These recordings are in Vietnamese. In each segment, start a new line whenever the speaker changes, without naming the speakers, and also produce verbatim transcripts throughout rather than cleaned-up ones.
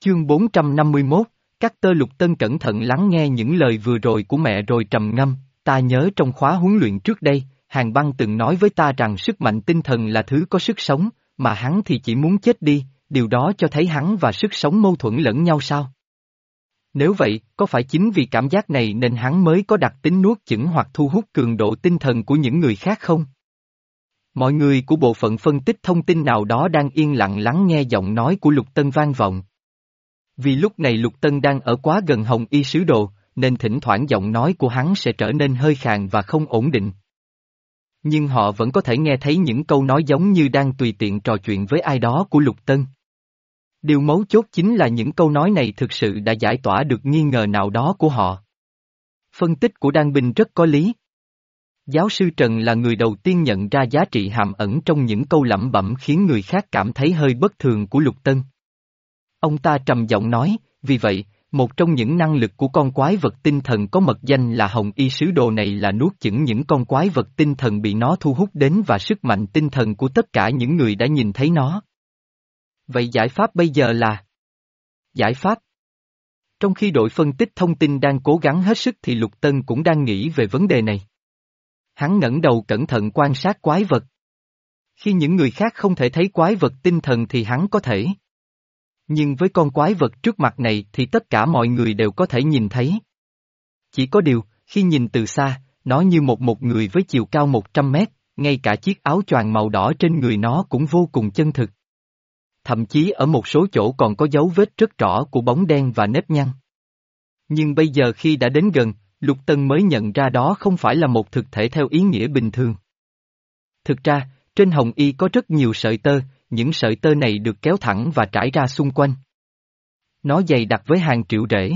Chương bốn trăm năm mươi mốt, Cắt Tơ Lục Tân cẩn thận lắng nghe những lời vừa rồi của mẹ rồi trầm ngâm, ta nhớ trong khóa huấn luyện trước đây, Hàn Băng từng nói với ta rằng sức mạnh tinh thần là thứ có sức sống, mà hắn thì chỉ muốn chết đi, điều đó cho thấy hắn và sức sống mâu thuẫn lẫn nhau sao? Nếu vậy, có phải chính vì cảm giác này nên hắn mới có đặc tính nuốt chửng hoặc thu hút cường độ tinh thần của những người khác không? Mọi người của bộ phận phân tích thông tin nào đó đang yên lặng lắng nghe giọng nói của Lục Tân vang vọng. Vì lúc này Lục Tân đang ở quá gần Hồng Y sứ đồ, nên thỉnh thoảng giọng nói của hắn sẽ trở nên hơi khàn và không ổn định. Nhưng họ vẫn có thể nghe thấy những câu nói giống như đang tùy tiện trò chuyện với ai đó của Lục Tân. Điều mấu chốt chính là những câu nói này thực sự đã giải tỏa được nghi ngờ nào đó của họ. Phân tích của Đan Bình rất có lý. Giáo sư Trần là người đầu tiên nhận ra giá trị hàm ẩn trong những câu lẩm bẩm khiến người khác cảm thấy hơi bất thường của Lục Tân. Ông ta trầm giọng nói, vì vậy, một trong những năng lực của con quái vật tinh thần có mật danh là Hồng Y sứ đồ này là nuốt chửng những con quái vật tinh thần bị nó thu hút đến và sức mạnh tinh thần của tất cả những người đã nhìn thấy nó. Vậy giải pháp bây giờ là? Giải pháp? Trong khi đội phân tích thông tin đang cố gắng hết sức thì Lục Tân cũng đang nghĩ về vấn đề này. Hắn ngẩng đầu cẩn thận quan sát quái vật. Khi những người khác không thể thấy quái vật tinh thần thì hắn có thể. Nhưng với con quái vật trước mặt này thì tất cả mọi người đều có thể nhìn thấy. Chỉ có điều, khi nhìn từ xa, nó như một một người với chiều cao một trăm mét, ngay cả chiếc áo choàng màu đỏ trên người nó cũng vô cùng chân thực. Thậm chí ở một số chỗ còn có dấu vết rất rõ của bóng đen và nếp nhăn. Nhưng bây giờ khi đã đến gần, Lục Tân mới nhận ra đó không phải là một thực thể theo ý nghĩa bình thường. Thực ra, trên Hồng Y có rất nhiều sợi tơ, những sợi tơ này được kéo thẳng và trải ra xung quanh. Nó dày đặc với hàng triệu rễ.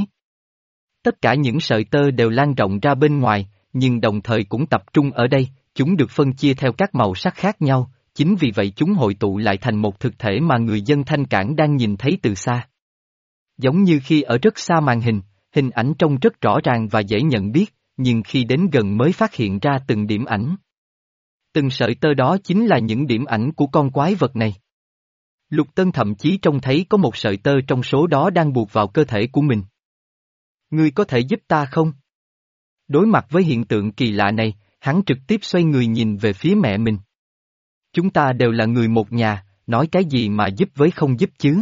Tất cả những sợi tơ đều lan rộng ra bên ngoài, nhưng đồng thời cũng tập trung ở đây, chúng được phân chia theo các màu sắc khác nhau, chính vì vậy chúng hội tụ lại thành một thực thể mà người dân Thanh Cảng đang nhìn thấy từ xa. Giống như khi ở rất xa màn hình, hình ảnh trông rất rõ ràng và dễ nhận biết, nhưng khi đến gần mới phát hiện ra từng điểm ảnh. Từng sợi tơ đó chính là những điểm ảnh của con quái vật này. Lục Tân thậm chí trông thấy có một sợi tơ trong số đó đang buộc vào cơ thể của mình. Ngươi có thể giúp ta không? Đối mặt với hiện tượng kỳ lạ này, hắn trực tiếp xoay người nhìn về phía mẹ mình. Chúng ta đều là người một nhà, nói cái gì mà giúp với không giúp chứ?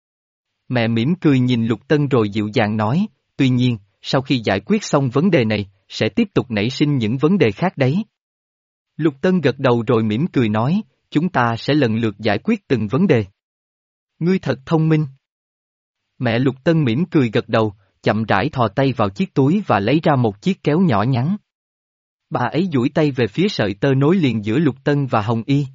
Mẹ mỉm cười nhìn Lục Tân rồi dịu dàng nói, tuy nhiên, sau khi giải quyết xong vấn đề này, sẽ tiếp tục nảy sinh những vấn đề khác đấy. Lục Tân gật đầu rồi mỉm cười nói, chúng ta sẽ lần lượt giải quyết từng vấn đề. Ngươi thật thông minh. Mẹ Lục Tân mỉm cười gật đầu, chậm rãi thò tay vào chiếc túi và lấy ra một chiếc kéo nhỏ nhắn. Bà ấy duỗi tay về phía sợi tơ nối liền giữa Lục Tân và Hồng Y.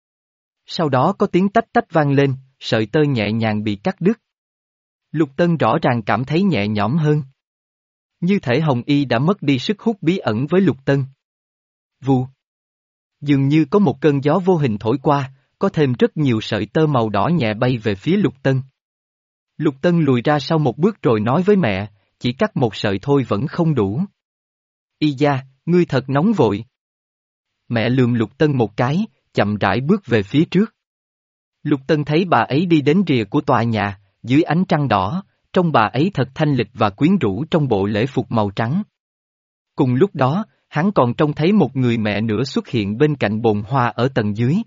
Sau đó có tiếng tách tách vang lên, sợi tơ nhẹ nhàng bị cắt đứt. Lục Tân rõ ràng cảm thấy nhẹ nhõm hơn. Như thể Hồng Y đã mất đi sức hút bí ẩn với Lục Tân. Vù. Dường như có một cơn gió vô hình thổi qua, có thêm rất nhiều sợi tơ màu đỏ nhẹ bay về phía Lục Tân. Lục Tân lùi ra sau một bước rồi nói với mẹ, chỉ cắt một sợi thôi vẫn không đủ. Y gia, ngươi thật nóng vội. Mẹ lườm Lục Tân một cái, chậm rãi bước về phía trước. Lục Tân thấy bà ấy đi đến rìa của tòa nhà, dưới ánh trăng đỏ, trông bà ấy thật thanh lịch và quyến rũ trong bộ lễ phục màu trắng. Cùng lúc đó, hắn còn trông thấy một người mẹ nữa xuất hiện bên cạnh bồn hoa ở tầng dưới.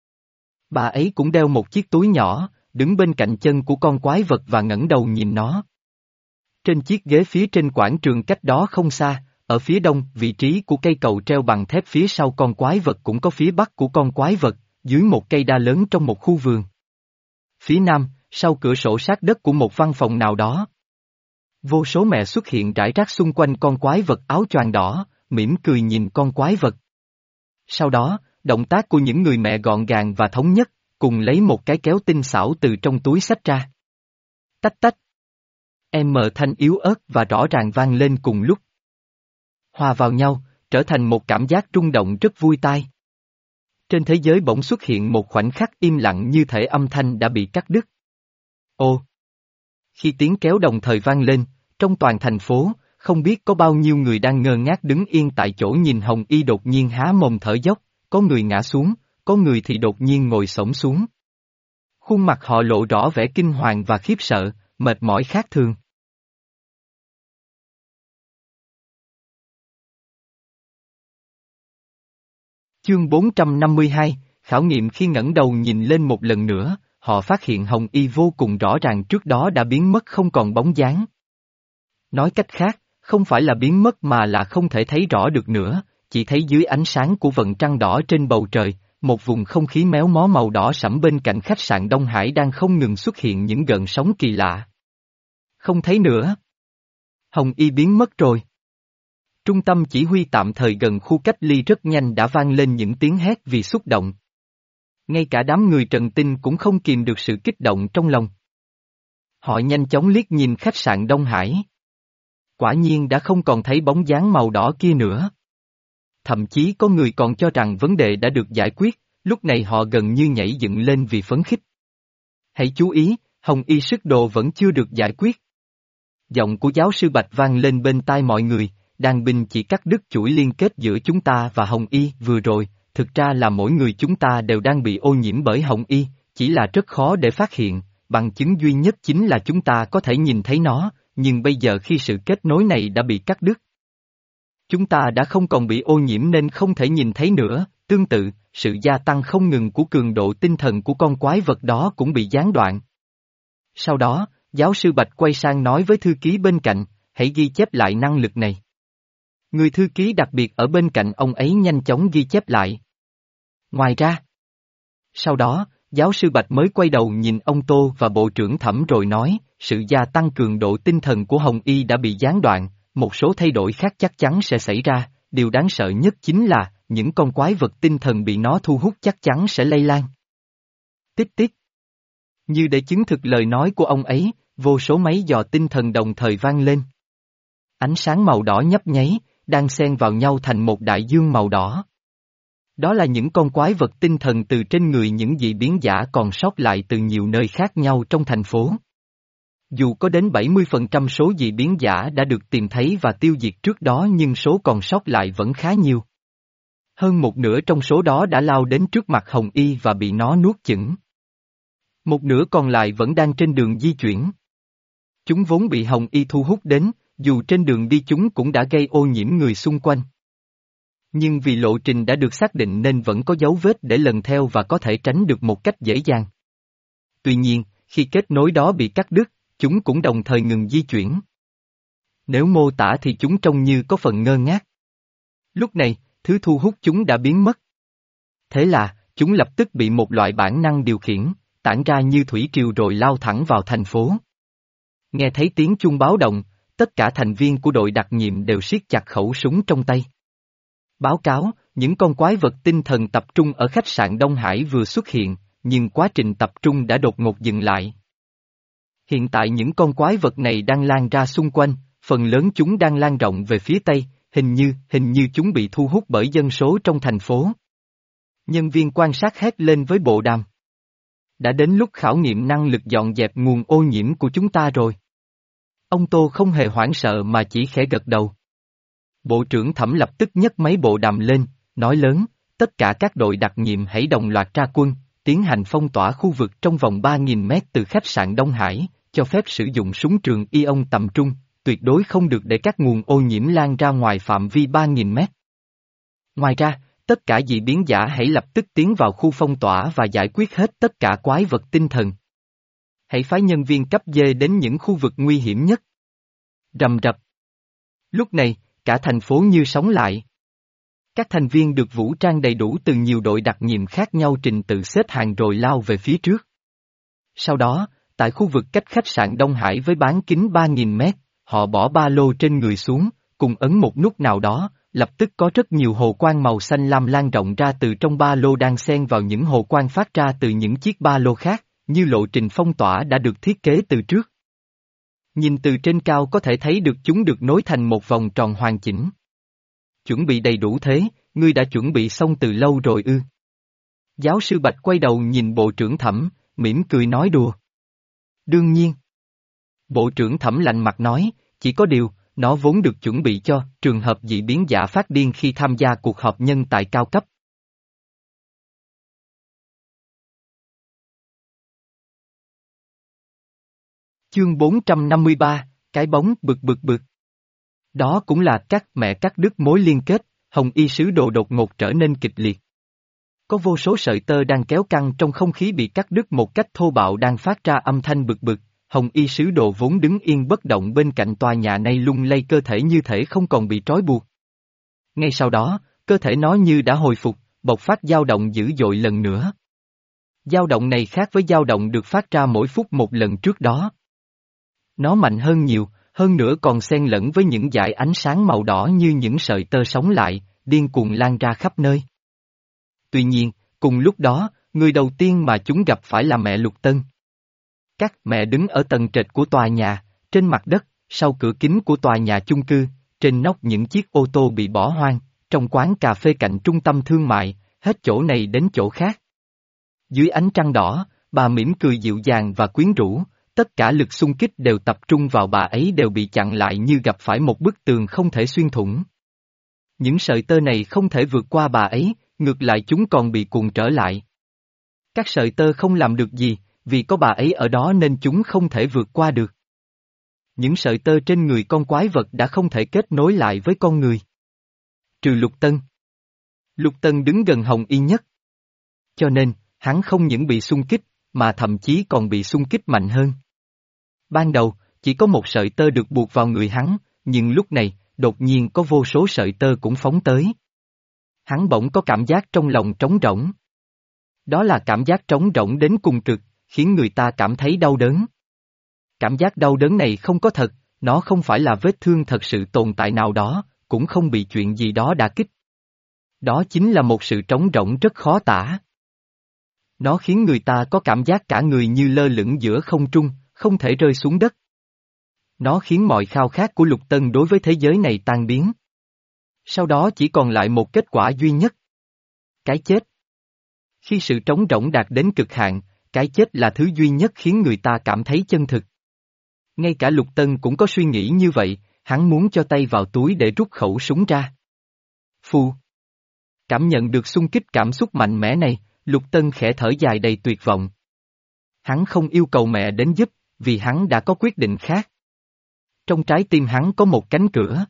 Bà ấy cũng đeo một chiếc túi nhỏ, đứng bên cạnh chân của con quái vật và ngẩng đầu nhìn nó. Trên chiếc ghế phía trên quảng trường cách đó không xa, ở phía đông, vị trí của cây cầu treo bằng thép phía sau con quái vật cũng có phía bắc của con quái vật, dưới một cây đa lớn trong một khu vườn. Phía nam, sau cửa sổ sát đất của một văn phòng nào đó. Vô số mẹ xuất hiện rải rác xung quanh con quái vật áo choàng đỏ, mỉm cười nhìn con quái vật. Sau đó, động tác của những người mẹ gọn gàng và thống nhất, cùng lấy một cái kéo tinh xảo từ trong túi xách ra. Tách tách. Em mờ thanh yếu ớt và rõ ràng vang lên cùng lúc. Hòa vào nhau, trở thành một cảm giác rung động rất vui tai. Trên thế giới bỗng xuất hiện một khoảnh khắc im lặng như thể âm thanh đã bị cắt đứt. Ô! Khi tiếng kéo đồng thời vang lên, trong toàn thành phố, không biết có bao nhiêu người đang ngơ ngác đứng yên tại chỗ nhìn Hồng Y đột nhiên há mồm thở dốc, có người ngã xuống, có người thì đột nhiên ngồi xổm xuống. Khuôn mặt họ lộ rõ vẻ kinh hoàng và khiếp sợ, mệt mỏi khác thường. Chương bốn trăm năm mươi hai, khảo nghiệm. Khi ngẩng đầu nhìn lên một lần nữa, họ phát hiện Hồng Y vô cùng rõ ràng trước đó đã biến mất không còn bóng dáng. Nói cách khác, không phải là biến mất mà là không thể thấy rõ được nữa, chỉ thấy dưới ánh sáng của vầng trăng đỏ trên bầu trời, một vùng không khí méo mó màu đỏ sẫm bên cạnh khách sạn Đông Hải đang không ngừng xuất hiện những gợn sóng kỳ lạ. Không thấy nữa. Hồng Y biến mất rồi. Trung tâm chỉ huy tạm thời gần khu cách ly rất nhanh đã vang lên những tiếng hét vì xúc động. Ngay cả đám người Trần Tinh cũng không kìm được sự kích động trong lòng. Họ nhanh chóng liếc nhìn khách sạn Đông Hải. Quả nhiên đã không còn thấy bóng dáng màu đỏ kia nữa. Thậm chí có người còn cho rằng vấn đề đã được giải quyết, lúc này họ gần như nhảy dựng lên vì phấn khích. Hãy chú ý, Hồng Y sức đồ vẫn chưa được giải quyết. Giọng của giáo sư Bạch vang lên bên tai mọi người, đàn binh chỉ cắt đứt chuỗi liên kết giữa chúng ta và Hồng Y vừa rồi, thực ra là mỗi người chúng ta đều đang bị ô nhiễm bởi Hồng Y, chỉ là rất khó để phát hiện, bằng chứng duy nhất chính là chúng ta có thể nhìn thấy nó, nhưng bây giờ khi sự kết nối này đã bị cắt đứt. Chúng ta đã không còn bị ô nhiễm nên không thể nhìn thấy nữa, tương tự, sự gia tăng không ngừng của cường độ tinh thần của con quái vật đó cũng bị gián đoạn. Sau đó, giáo sư Bạch quay sang nói với thư ký bên cạnh, hãy ghi chép lại năng lực này. Người thư ký đặc biệt ở bên cạnh ông ấy nhanh chóng ghi chép lại. Ngoài ra, sau đó, giáo sư Bạch mới quay đầu nhìn ông Tô và bộ trưởng Thẩm rồi nói, sự gia tăng cường độ tinh thần của Hồng Y đã bị gián đoạn, một số thay đổi khác chắc chắn sẽ xảy ra, điều đáng sợ nhất chính là, những con quái vật tinh thần bị nó thu hút chắc chắn sẽ lây lan. Tích tích. Như để chứng thực lời nói của ông ấy, vô số máy dò tinh thần đồng thời vang lên. Ánh sáng màu đỏ nhấp nháy, đang xen vào nhau thành một đại dương màu đỏ. Đó là những con quái vật tinh thần từ trên người những dị biến giả còn sót lại từ nhiều nơi khác nhau trong thành phố. Dù có đến bảy mươi phần trăm số dị biến giả đã được tìm thấy và tiêu diệt trước đó nhưng số còn sót lại vẫn khá nhiều. Hơn một nửa trong số đó đã lao đến trước mặt Hồng Y và bị nó nuốt chửng. Một nửa còn lại vẫn đang trên đường di chuyển. Chúng vốn bị Hồng Y thu hút đến, dù trên đường đi chúng cũng đã gây ô nhiễm người xung quanh. Nhưng vì lộ trình đã được xác định nên vẫn có dấu vết để lần theo và có thể tránh được một cách dễ dàng. Tuy nhiên, khi kết nối đó bị cắt đứt, chúng cũng đồng thời ngừng di chuyển. Nếu mô tả thì chúng trông như có phần ngơ ngác. Lúc này, thứ thu hút chúng đã biến mất. Thế là, chúng lập tức bị một loại bản năng điều khiển, tản ra như thủy triều rồi lao thẳng vào thành phố. Nghe thấy tiếng chuông báo động, tất cả thành viên của đội đặc nhiệm đều siết chặt khẩu súng trong tay. Báo cáo, những con quái vật tinh thần tập trung ở khách sạn Đông Hải vừa xuất hiện, nhưng quá trình tập trung đã đột ngột dừng lại. Hiện tại những con quái vật này đang lan ra xung quanh, phần lớn chúng đang lan rộng về phía Tây, hình như, hình như chúng bị thu hút bởi dân số trong thành phố. Nhân viên quan sát hét lên với bộ đàm. Đã đến lúc khảo nghiệm năng lực dọn dẹp nguồn ô nhiễm của chúng ta rồi. Ông Tô không hề hoảng sợ mà chỉ khẽ gật đầu. Bộ trưởng Thẩm lập tức nhấc máy bộ đàm lên, nói lớn, tất cả các đội đặc nhiệm hãy đồng loạt ra quân, tiến hành phong tỏa khu vực trong vòng ba nghìn mét từ khách sạn Đông Hải, cho phép sử dụng súng trường ion tầm trung, tuyệt đối không được để các nguồn ô nhiễm lan ra ngoài phạm vi ba nghìn mét. Ngoài ra, tất cả dị biến giả hãy lập tức tiến vào khu phong tỏa và giải quyết hết tất cả quái vật tinh thần. Hãy phái nhân viên cấp D đến những khu vực nguy hiểm nhất. Rầm rập. Lúc này, cả thành phố như sống lại. Các thành viên được vũ trang đầy đủ từ nhiều đội đặc nhiệm khác nhau trình tự xếp hàng rồi lao về phía trước. Sau đó, tại khu vực cách khách sạn Đông Hải với bán kính ba nghìn mét, họ bỏ ba lô trên người xuống, cùng ấn một nút nào đó, lập tức có rất nhiều hồ quang màu xanh lam lan rộng ra từ trong ba lô đang xen vào những hồ quang phát ra từ những chiếc ba lô khác, như lộ trình phong tỏa đã được thiết kế từ trước. Nhìn từ trên cao có thể thấy được chúng được nối thành một vòng tròn hoàn chỉnh. Chuẩn bị đầy đủ thế, ngươi đã chuẩn bị xong từ lâu rồi ư? Giáo sư Bạch quay đầu nhìn bộ trưởng Thẩm, mỉm cười nói đùa. Đương nhiên. Bộ trưởng Thẩm lạnh mặt nói, chỉ có điều, nó vốn được chuẩn bị cho trường hợp dị biến giả phát điên khi tham gia cuộc họp nhân tài cao cấp. Chương bốn trăm năm mươi ba, cái bóng bực bực bực. Đó cũng là cắt mẹ cắt đứt mối liên kết, hồng y sứ đồ đột ngột trở nên kịch liệt. Có vô số sợi tơ đang kéo căng trong không khí bị cắt đứt một cách thô bạo đang phát ra âm thanh bực bực, hồng y sứ đồ vốn đứng yên bất động bên cạnh tòa nhà này lung lay cơ thể như thể không còn bị trói buộc. Ngay sau đó, cơ thể nó như đã hồi phục, bộc phát dao động dữ dội lần nữa. Dao động này khác với dao động được phát ra mỗi phút một lần trước đó. Nó mạnh hơn nhiều, hơn nữa còn xen lẫn với những dải ánh sáng màu đỏ như những sợi tơ sống lại, điên cuồng lan ra khắp nơi. Tuy nhiên, cùng lúc đó, người đầu tiên mà chúng gặp phải là mẹ Lục Tân. Các mẹ đứng ở tầng trệt của tòa nhà, trên mặt đất, sau cửa kính của tòa nhà chung cư, trên nóc những chiếc ô tô bị bỏ hoang, trong quán cà phê cạnh trung tâm thương mại, hết chỗ này đến chỗ khác. Dưới ánh trăng đỏ, bà mỉm cười dịu dàng và quyến rũ, tất cả lực xung kích đều tập trung vào bà ấy đều bị chặn lại như gặp phải một bức tường không thể xuyên thủng. Những sợi tơ này không thể vượt qua bà ấy, ngược lại chúng còn bị cuộn trở lại. Các sợi tơ không làm được gì, vì có bà ấy ở đó nên chúng không thể vượt qua được. Những sợi tơ trên người con quái vật đã không thể kết nối lại với con người. Trừ Lục Tân. Lục Tân đứng gần Hồng Y nhất. Cho nên, hắn không những bị xung kích, mà thậm chí còn bị xung kích mạnh hơn. Ban đầu, chỉ có một sợi tơ được buộc vào người hắn, nhưng lúc này, đột nhiên có vô số sợi tơ cũng phóng tới. Hắn bỗng có cảm giác trong lòng trống rỗng. Đó là cảm giác trống rỗng đến cùng cực, khiến người ta cảm thấy đau đớn. Cảm giác đau đớn này không có thật, nó không phải là vết thương thật sự tồn tại nào đó, cũng không bị chuyện gì đó đả kích. Đó chính là một sự trống rỗng rất khó tả. Nó khiến người ta có cảm giác cả người như lơ lửng giữa không trung, không thể rơi xuống đất. Nó khiến mọi khao khát của Lục Tân đối với thế giới này tan biến. Sau đó chỉ còn lại một kết quả duy nhất. Cái chết. Khi sự trống rỗng đạt đến cực hạn, cái chết là thứ duy nhất khiến người ta cảm thấy chân thực. Ngay cả Lục Tân cũng có suy nghĩ như vậy, hắn muốn cho tay vào túi để rút khẩu súng ra. Phù. Cảm nhận được xung kích cảm xúc mạnh mẽ này, Lục Tân khẽ thở dài đầy tuyệt vọng. Hắn không yêu cầu mẹ đến giúp, vì hắn đã có quyết định khác. Trong trái tim hắn có một cánh cửa.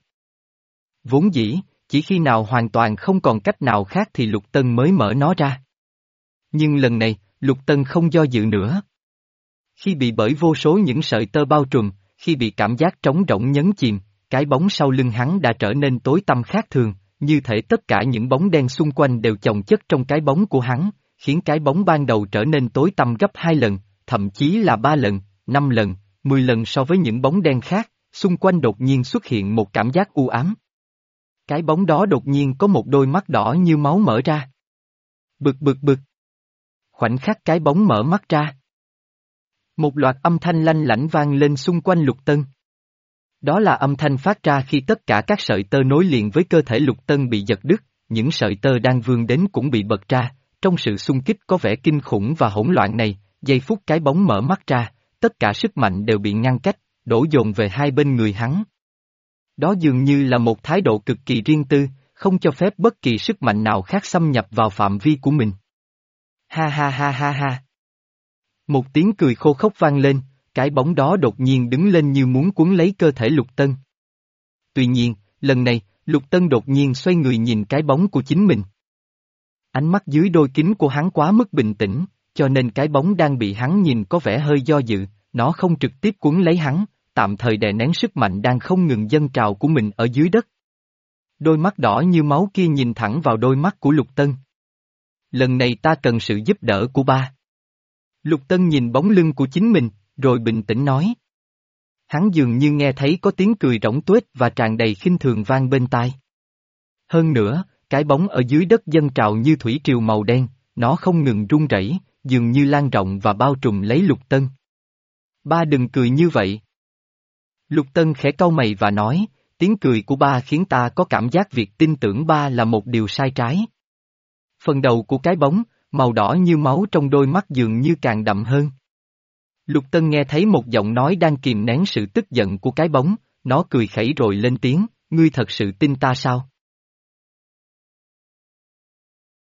Vốn dĩ, chỉ khi nào hoàn toàn không còn cách nào khác thì Lục Tân mới mở nó ra. Nhưng lần này, Lục Tân không do dự nữa. Khi bị bởi vô số những sợi tơ bao trùm, khi bị cảm giác trống rỗng nhấn chìm, cái bóng sau lưng hắn đã trở nên tối tăm khác thường, như thể tất cả những bóng đen xung quanh đều chồng chất trong cái bóng của hắn, khiến cái bóng ban đầu trở nên tối tăm gấp hai lần, thậm chí là ba lần, năm lần, mười lần so với những bóng đen khác, xung quanh đột nhiên xuất hiện một cảm giác u ám. Cái bóng đó đột nhiên có một đôi mắt đỏ như máu mở ra. Bực bực bực. Khoảnh khắc cái bóng mở mắt ra. Một loạt âm thanh lanh lảnh vang lên xung quanh Lục Tân. Đó là âm thanh phát ra khi tất cả các sợi tơ nối liền với cơ thể Lục Tân bị giật đứt, những sợi tơ đang vươn đến cũng bị bật ra, trong sự xung kích có vẻ kinh khủng và hỗn loạn này, giây phút cái bóng mở mắt ra, tất cả sức mạnh đều bị ngăn cách, đổ dồn về hai bên người hắn. Đó dường như là một thái độ cực kỳ riêng tư, không cho phép bất kỳ sức mạnh nào khác xâm nhập vào phạm vi của mình. Ha ha ha ha ha. Một tiếng cười khô khốc vang lên, cái bóng đó đột nhiên đứng lên như muốn cuốn lấy cơ thể Lục Tân. Tuy nhiên, lần này, Lục Tân đột nhiên xoay người nhìn cái bóng của chính mình. Ánh mắt dưới đôi kính của hắn quá mức bình tĩnh, cho nên cái bóng đang bị hắn nhìn có vẻ hơi do dự, nó không trực tiếp cuốn lấy hắn, tạm thời đè nén sức mạnh đang không ngừng dâng trào của mình ở dưới đất. Đôi mắt đỏ như máu kia nhìn thẳng vào đôi mắt của Lục Tân. Lần này ta cần sự giúp đỡ của ba. Lục Tân nhìn bóng lưng của chính mình, rồi bình tĩnh nói. Hắn dường như nghe thấy có tiếng cười rỗng tuếch và tràn đầy khinh thường vang bên tai. Hơn nữa, cái bóng ở dưới đất dâng trào như thủy triều màu đen, nó không ngừng rung rẩy, dường như lan rộng và bao trùm lấy Lục Tân. Ba đừng cười như vậy. Lục Tân khẽ cau mày và nói, tiếng cười của ba khiến ta có cảm giác việc tin tưởng ba là một điều sai trái. Phần đầu của cái bóng, màu đỏ như máu trong đôi mắt dường như càng đậm hơn. Lục Tân nghe thấy một giọng nói đang kìm nén sự tức giận của cái bóng, nó cười khẩy rồi lên tiếng, ngươi thật sự tin ta sao?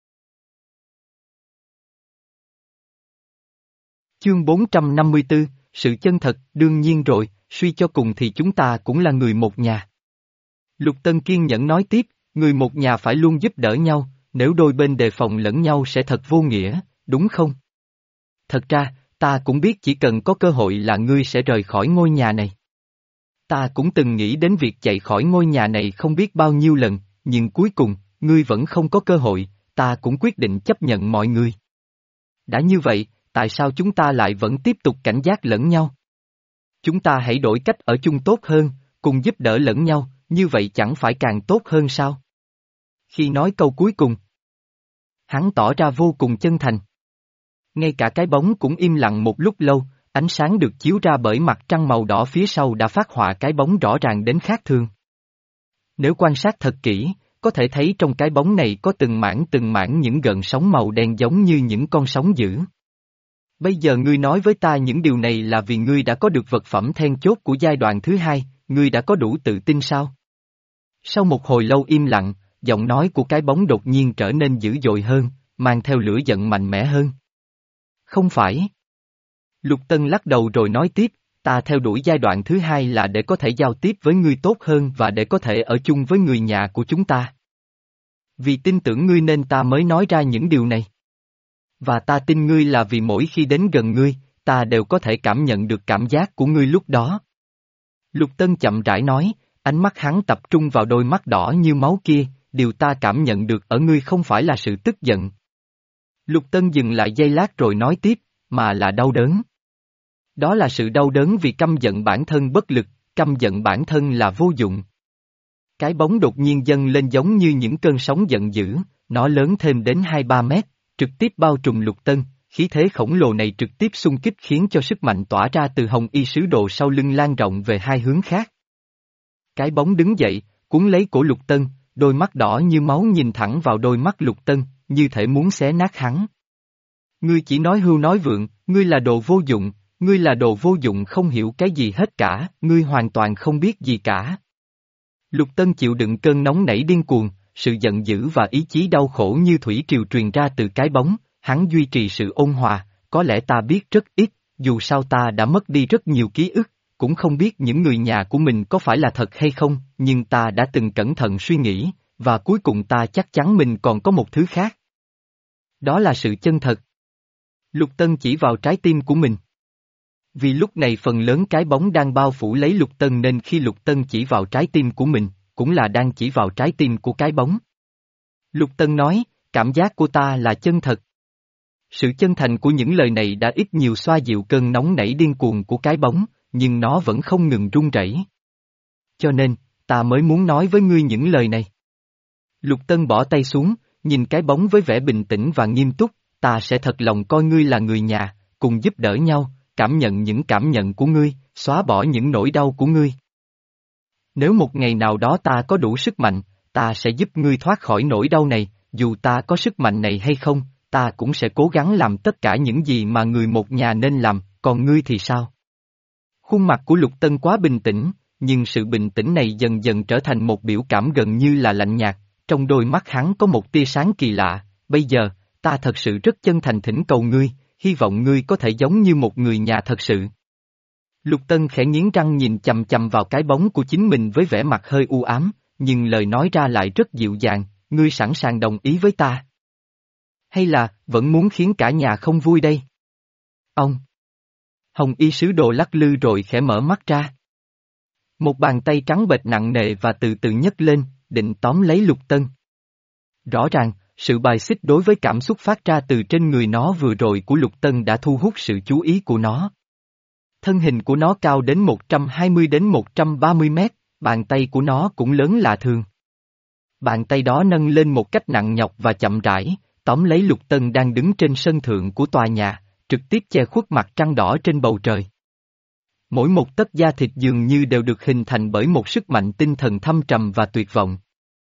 Chương bốn trăm năm mươi tư, sự chân thật, đương nhiên rồi, suy cho cùng thì chúng ta cũng là người một nhà. Lục Tân kiên nhẫn nói tiếp, người một nhà phải luôn giúp đỡ nhau, nếu đôi bên đề phòng lẫn nhau sẽ thật vô nghĩa, đúng không? Thật ra, ta cũng biết chỉ cần có cơ hội là ngươi sẽ rời khỏi ngôi nhà này. Ta cũng từng nghĩ đến việc chạy khỏi ngôi nhà này không biết bao nhiêu lần, nhưng cuối cùng, ngươi vẫn không có cơ hội, ta cũng quyết định chấp nhận mọi người. Đã như vậy, tại sao chúng ta lại vẫn tiếp tục cảnh giác lẫn nhau? Chúng ta hãy đổi cách ở chung tốt hơn, cùng giúp đỡ lẫn nhau, như vậy chẳng phải càng tốt hơn sao? Khi nói câu cuối cùng, hắn tỏ ra vô cùng chân thành. Ngay cả cái bóng cũng im lặng một lúc lâu, ánh sáng được chiếu ra bởi mặt trăng màu đỏ phía sau đã phát họa cái bóng rõ ràng đến khác thường. Nếu quan sát thật kỹ, có thể thấy trong cái bóng này có từng mảng từng mảng những gợn sóng màu đen giống như những con sóng dữ. Bây giờ ngươi nói với ta những điều này là vì ngươi đã có được vật phẩm then chốt của giai đoạn thứ hai, ngươi đã có đủ tự tin sao? Sau một hồi lâu im lặng, giọng nói của cái bóng đột nhiên trở nên dữ dội hơn, mang theo lửa giận mạnh mẽ hơn. Không phải. Lục Tân lắc đầu rồi nói tiếp, ta theo đuổi giai đoạn thứ hai là để có thể giao tiếp với ngươi tốt hơn và để có thể ở chung với người nhà của chúng ta. Vì tin tưởng ngươi nên ta mới nói ra những điều này. Và ta tin ngươi là vì mỗi khi đến gần ngươi, ta đều có thể cảm nhận được cảm giác của ngươi lúc đó. Lục Tân chậm rãi nói, ánh mắt hắn tập trung vào đôi mắt đỏ như máu kia, điều ta cảm nhận được ở ngươi không phải là sự tức giận. Lục Tân dừng lại giây lát rồi nói tiếp, mà là đau đớn. Đó là sự đau đớn vì căm giận bản thân bất lực, căm giận bản thân là vô dụng. Cái bóng đột nhiên dâng lên giống như những cơn sóng giận dữ, nó lớn thêm đến hai ba mét, trực tiếp bao trùm Lục Tân, khí thế khổng lồ này trực tiếp xung kích khiến cho sức mạnh tỏa ra từ hồng y sứ đồ sau lưng lan rộng về hai hướng khác. Cái bóng đứng dậy, cuốn lấy cổ Lục Tân, đôi mắt đỏ như máu nhìn thẳng vào đôi mắt Lục Tân, như thể muốn xé nát hắn. Ngươi chỉ nói hưu nói vượng, ngươi là đồ vô dụng, ngươi là đồ vô dụng không hiểu cái gì hết cả, ngươi hoàn toàn không biết gì cả. Lục Tân chịu đựng cơn nóng nảy điên cuồng, sự giận dữ và ý chí đau khổ như thủy triều truyền ra từ cái bóng, hắn duy trì sự ôn hòa, có lẽ ta biết rất ít, dù sao ta đã mất đi rất nhiều ký ức, cũng không biết những người nhà của mình có phải là thật hay không, nhưng ta đã từng cẩn thận suy nghĩ, và cuối cùng ta chắc chắn mình còn có một thứ khác. Đó là sự chân thật. Lục Tân chỉ vào trái tim của mình. Vì lúc này phần lớn cái bóng đang bao phủ lấy Lục Tân nên khi Lục Tân chỉ vào trái tim của mình, cũng là đang chỉ vào trái tim của cái bóng. Lục Tân nói, cảm giác của ta là chân thật. Sự chân thành của những lời này đã ít nhiều xoa dịu cơn nóng nảy điên cuồng của cái bóng, nhưng nó vẫn không ngừng run rẩy. Cho nên, ta mới muốn nói với ngươi những lời này. Lục Tân bỏ tay xuống, nhìn cái bóng với vẻ bình tĩnh và nghiêm túc, ta sẽ thật lòng coi ngươi là người nhà, cùng giúp đỡ nhau, cảm nhận những cảm nhận của ngươi, xóa bỏ những nỗi đau của ngươi. Nếu một ngày nào đó ta có đủ sức mạnh, ta sẽ giúp ngươi thoát khỏi nỗi đau này, dù ta có sức mạnh này hay không, ta cũng sẽ cố gắng làm tất cả những gì mà người một nhà nên làm, còn ngươi thì sao? Khuôn mặt của Lục Tân quá bình tĩnh, nhưng sự bình tĩnh này dần dần trở thành một biểu cảm gần như là lạnh nhạt, trong đôi mắt hắn có một tia sáng kỳ lạ, bây giờ, ta thật sự rất chân thành thỉnh cầu ngươi, hy vọng ngươi có thể giống như một người nhà thật sự. Lục Tân khẽ nghiến răng nhìn chằm chằm vào cái bóng của chính mình với vẻ mặt hơi u ám, nhưng lời nói ra lại rất dịu dàng, ngươi sẵn sàng đồng ý với ta. Hay là, vẫn muốn khiến cả nhà không vui đây? Ông! Hồng y sứ đồ lắc lư rồi khẽ mở mắt ra. Một bàn tay trắng bệch nặng nề và từ từ nhấc lên, định tóm lấy Lục Tân. Rõ ràng, sự bài xích đối với cảm xúc phát ra từ trên người nó vừa rồi của Lục Tân đã thu hút sự chú ý của nó. Thân hình của nó cao đến một trăm hai mươi đến một trăm ba mươi mét, bàn tay của nó cũng lớn lạ thường. Bàn tay đó nâng lên một cách nặng nhọc và chậm rãi, tóm lấy Lục Tân đang đứng trên sân thượng của tòa nhà, trực tiếp che khuất mặt trăng đỏ trên bầu trời. Mỗi một tấc da thịt dường như đều được hình thành bởi một sức mạnh tinh thần thâm trầm và tuyệt vọng.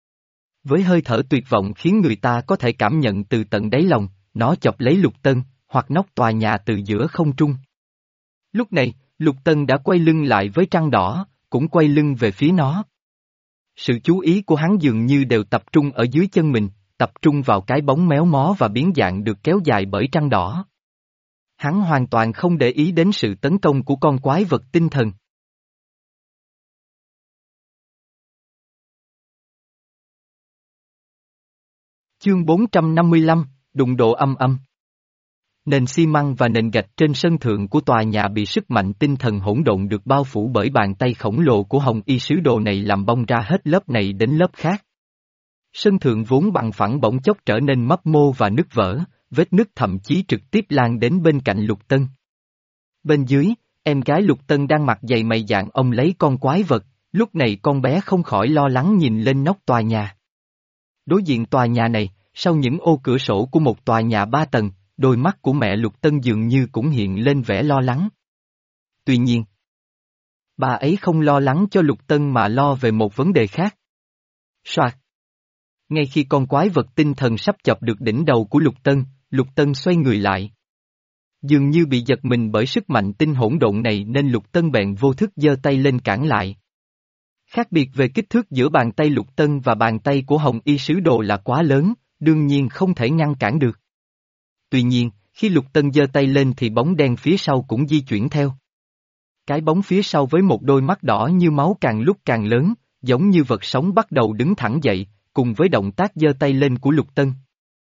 Với hơi thở tuyệt vọng khiến người ta có thể cảm nhận từ tận đáy lòng, nó chọc lấy Lục Tân, hoặc nóc tòa nhà từ giữa không trung. Lúc này, Lục Tân đã quay lưng lại với trăng đỏ, cũng quay lưng về phía nó. Sự chú ý của hắn dường như đều tập trung ở dưới chân mình, tập trung vào cái bóng méo mó và biến dạng được kéo dài bởi trăng đỏ. Hắn hoàn toàn không để ý đến sự tấn công của con quái vật tinh thần. Chương bốn trăm năm mươi lăm, đụng độ âm âm. Nền xi măng và nền gạch trên sân thượng của tòa nhà bị sức mạnh tinh thần hỗn độn được bao phủ bởi bàn tay khổng lồ của Hồng Y sứ đồ này làm bong ra hết lớp này đến lớp khác. Sân thượng vốn bằng phẳng bỗng chốc trở nên mấp mô và nứt vỡ, vết nứt thậm chí trực tiếp lan đến bên cạnh Lục Tân. Bên dưới, em gái Lục Tân đang mặc giày mày dạn ôm lấy con quái vật, lúc này con bé không khỏi lo lắng nhìn lên nóc tòa nhà. Đối diện tòa nhà này, sau những ô cửa sổ của một tòa nhà ba tầng, đôi mắt của mẹ Lục Tân dường như cũng hiện lên vẻ lo lắng. Tuy nhiên, bà ấy không lo lắng cho Lục Tân mà lo về một vấn đề khác. Soạt! Ngay khi con quái vật tinh thần sắp chọc được đỉnh đầu của Lục Tân, Lục Tân xoay người lại. Dường như bị giật mình bởi sức mạnh tinh hỗn độn này nên Lục Tân bèn vô thức giơ tay lên cản lại. Khác biệt về kích thước giữa bàn tay Lục Tân và bàn tay của Hồng Y sứ đồ là quá lớn, đương nhiên không thể ngăn cản được. Tuy nhiên, khi Lục Tân giơ tay lên thì bóng đen phía sau cũng di chuyển theo. Cái bóng phía sau với một đôi mắt đỏ như máu càng lúc càng lớn, giống như vật sống bắt đầu đứng thẳng dậy, cùng với động tác giơ tay lên của Lục Tân.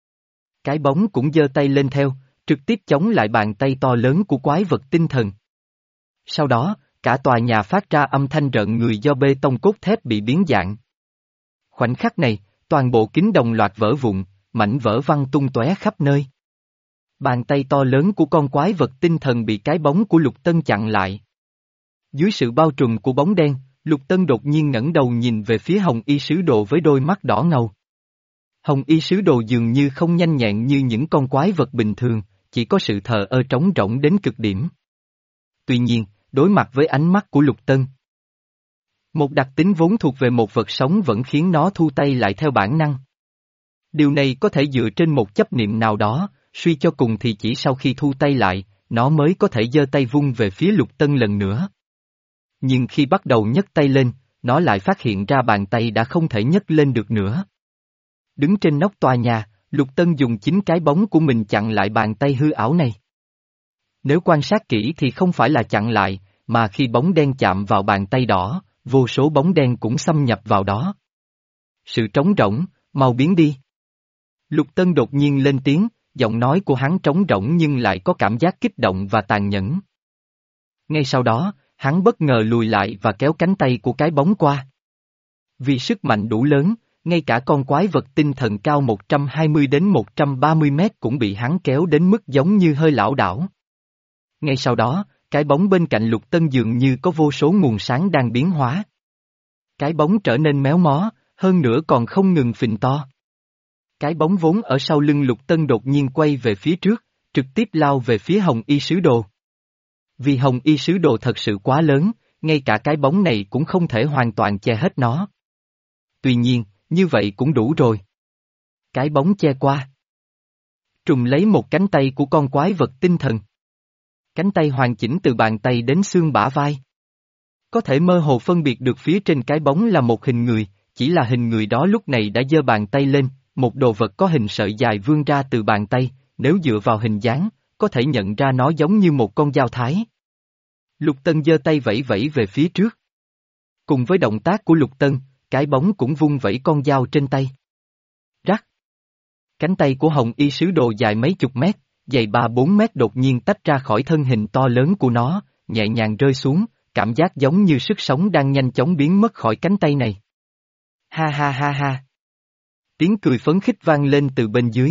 Cái bóng cũng giơ tay lên theo, trực tiếp chống lại bàn tay to lớn của quái vật tinh thần. Sau đó, cả tòa nhà phát ra âm thanh rợn người do bê tông cốt thép bị biến dạng. Khoảnh khắc này, toàn bộ kính đồng loạt vỡ vụn, mảnh vỡ văng tung tóe khắp nơi. Bàn tay to lớn của con quái vật tinh thần bị cái bóng của Lục Tân chặn lại. Dưới sự bao trùm của bóng đen, Lục Tân đột nhiên ngẩng đầu nhìn về phía Hồng Y sứ đồ với đôi mắt đỏ ngầu. Hồng Y sứ đồ dường như không nhanh nhẹn như những con quái vật bình thường, chỉ có sự thờ ơ trống rỗng đến cực điểm. Tuy nhiên, đối mặt với ánh mắt của Lục Tân, một đặc tính vốn thuộc về một vật sống vẫn khiến nó thu tay lại theo bản năng. Điều này có thể dựa trên một chấp niệm nào đó, suy cho cùng thì chỉ sau khi thu tay lại, nó mới có thể giơ tay vung về phía Lục Tân lần nữa. Nhưng khi bắt đầu nhấc tay lên, nó lại phát hiện ra bàn tay đã không thể nhấc lên được nữa. Đứng trên nóc tòa nhà, Lục Tân dùng chính cái bóng của mình chặn lại bàn tay hư ảo này. Nếu quan sát kỹ thì không phải là chặn lại, mà khi bóng đen chạm vào bàn tay đỏ, vô số bóng đen cũng xâm nhập vào đó. Sự trống rỗng, mau biến đi. Lục Tân đột nhiên lên tiếng, giọng nói của hắn trống rỗng nhưng lại có cảm giác kích động và tàn nhẫn. Ngay sau đó, hắn bất ngờ lùi lại và kéo cánh tay của cái bóng qua. Vì sức mạnh đủ lớn, ngay cả con quái vật tinh thần cao một trăm hai mươi đến một trăm ba mươi mét cũng bị hắn kéo đến mức giống như hơi lảo đảo. Ngay sau đó, cái bóng bên cạnh Lục Tân dường như có vô số nguồn sáng đang biến hóa. Cái bóng trở nên méo mó, hơn nữa còn không ngừng phình to. Cái bóng vốn ở sau lưng Lục Tân đột nhiên quay về phía trước, trực tiếp lao về phía Hồng Y sứ đồ. Vì Hồng Y sứ đồ thật sự quá lớn, ngay cả cái bóng này cũng không thể hoàn toàn che hết nó. Tuy nhiên, như vậy cũng đủ rồi. Cái bóng che qua. Trùm lấy một cánh tay của con quái vật tinh thần. Cánh tay hoàn chỉnh từ bàn tay đến xương bả vai. Có thể mơ hồ phân biệt được phía trên cái bóng là một hình người, chỉ là hình người đó lúc này đã giơ bàn tay lên, một đồ vật có hình sợi dài vươn ra từ bàn tay, nếu dựa vào hình dáng, có thể nhận ra nó giống như một con dao thái. Lục Tân giơ tay vẫy vẫy về phía trước. Cùng với động tác của Lục Tân, cái bóng cũng vung vẩy con dao trên tay. Rắc. Cánh tay của Hồng Y sứ đồ dài mấy chục mét, dày ba bốn mét đột nhiên tách ra khỏi thân hình to lớn của nó, nhẹ nhàng rơi xuống, cảm giác giống như sức sống đang nhanh chóng biến mất khỏi cánh tay này. Ha ha ha ha. Tiếng cười phấn khích vang lên từ bên dưới.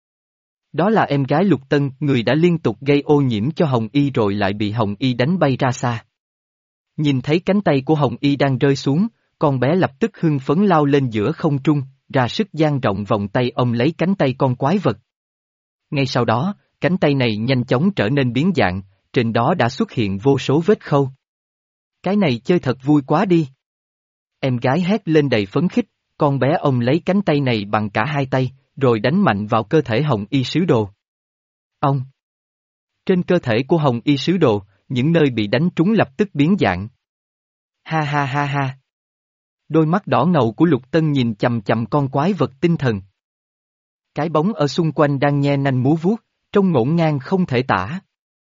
Đó là em gái Lục Tân, người đã liên tục gây ô nhiễm cho Hồng Y rồi lại bị Hồng Y đánh bay ra xa. Nhìn thấy cánh tay của Hồng Y đang rơi xuống, con bé lập tức hưng phấn lao lên giữa không trung, ra sức dang rộng vòng tay ôm lấy cánh tay con quái vật. Ngay sau đó, cánh tay này nhanh chóng trở nên biến dạng, trên đó đã xuất hiện vô số vết khâu. Cái này chơi thật vui quá đi. Em gái hét lên đầy phấn khích, con bé ôm lấy cánh tay này bằng cả hai tay, rồi đánh mạnh vào cơ thể Hồng Y sứ đồ. Ông! Trên cơ thể của Hồng Y sứ đồ, những nơi bị đánh trúng lập tức biến dạng. Ha ha ha ha! Đôi mắt đỏ ngầu của Lục Tân nhìn chằm chằm con quái vật tinh thần. Cái bóng ở xung quanh đang nhe nanh múa vuốt, trông ngổn ngang không thể tả.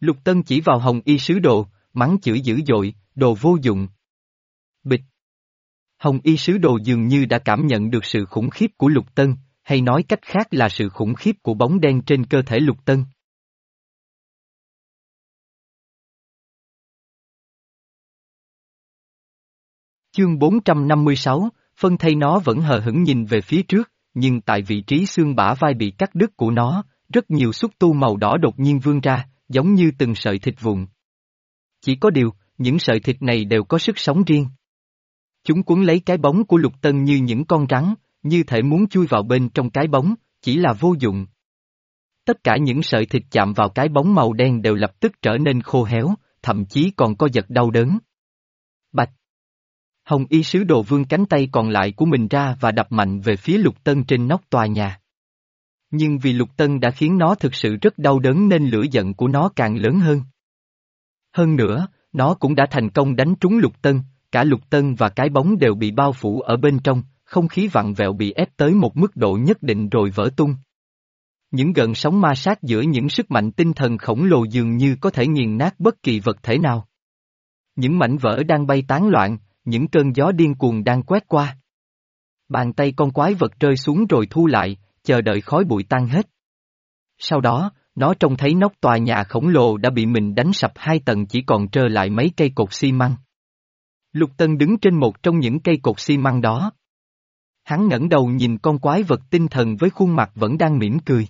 Lục Tân chỉ vào Hồng Y sứ đồ, mắng chửi dữ dội, đồ vô dụng. Bịch. Hồng Y sứ đồ dường như đã cảm nhận được sự khủng khiếp của Lục Tân, hay nói cách khác là sự khủng khiếp của bóng đen trên cơ thể Lục Tân. Chương bốn trăm năm mươi sáu, phân thây nó vẫn hờ hững nhìn về phía trước, nhưng tại vị trí xương bả vai bị cắt đứt của nó, rất nhiều xúc tu màu đỏ đột nhiên vươn ra, giống như từng sợi thịt vụn. Chỉ có điều, những sợi thịt này đều có sức sống riêng. Chúng cuốn lấy cái bóng của Lục Tân như những con rắn, như thể muốn chui vào bên trong cái bóng, chỉ là vô dụng. Tất cả những sợi thịt chạm vào cái bóng màu đen đều lập tức trở nên khô héo, thậm chí còn co giật đau đớn. Bạch! Hồng Y sứ đồ vươn cánh tay còn lại của mình ra và đập mạnh về phía Lục Tân trên nóc tòa nhà. Nhưng vì Lục Tân đã khiến nó thực sự rất đau đớn nên lửa giận của nó càng lớn hơn. Hơn nữa, nó cũng đã thành công đánh trúng Lục Tân, cả Lục Tân và cái bóng đều bị bao phủ ở bên trong, không khí vặn vẹo bị ép tới một mức độ nhất định rồi vỡ tung. Những gợn sóng ma sát giữa những sức mạnh tinh thần khổng lồ dường như có thể nghiền nát bất kỳ vật thể nào. Những mảnh vỡ đang bay tán loạn, những cơn gió điên cuồng đang quét qua. Bàn tay con quái vật rơi xuống rồi thu lại, chờ đợi khói bụi tan hết. Sau đó, nó trông thấy nóc tòa nhà khổng lồ đã bị mình đánh sập hai tầng chỉ còn trơ lại mấy cây cột xi măng. Lục Tân đứng trên một trong những cây cột xi măng đó. Hắn ngẩng đầu nhìn con quái vật tinh thần với khuôn mặt vẫn đang mỉm cười.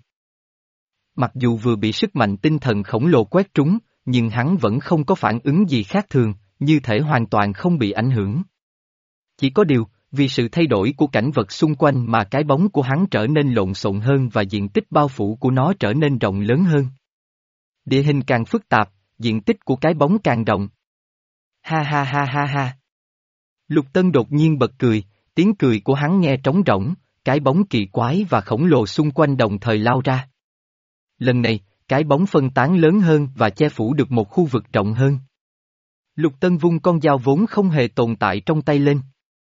Mặc dù vừa bị sức mạnh tinh thần khổng lồ quét trúng, nhưng hắn vẫn không có phản ứng gì khác thường, như thể hoàn toàn không bị ảnh hưởng. Chỉ có điều, vì sự thay đổi của cảnh vật xung quanh mà cái bóng của hắn trở nên lộn xộn hơn và diện tích bao phủ của nó trở nên rộng lớn hơn. Địa hình càng phức tạp, diện tích của cái bóng càng rộng. Ha ha ha ha ha. Lục Tân đột nhiên bật cười, tiếng cười của hắn nghe trống rỗng, cái bóng kỳ quái và khổng lồ xung quanh đồng thời lao ra. Lần này, cái bóng phân tán lớn hơn và che phủ được một khu vực rộng hơn. Lục Tân vung con dao vốn không hề tồn tại trong tay lên.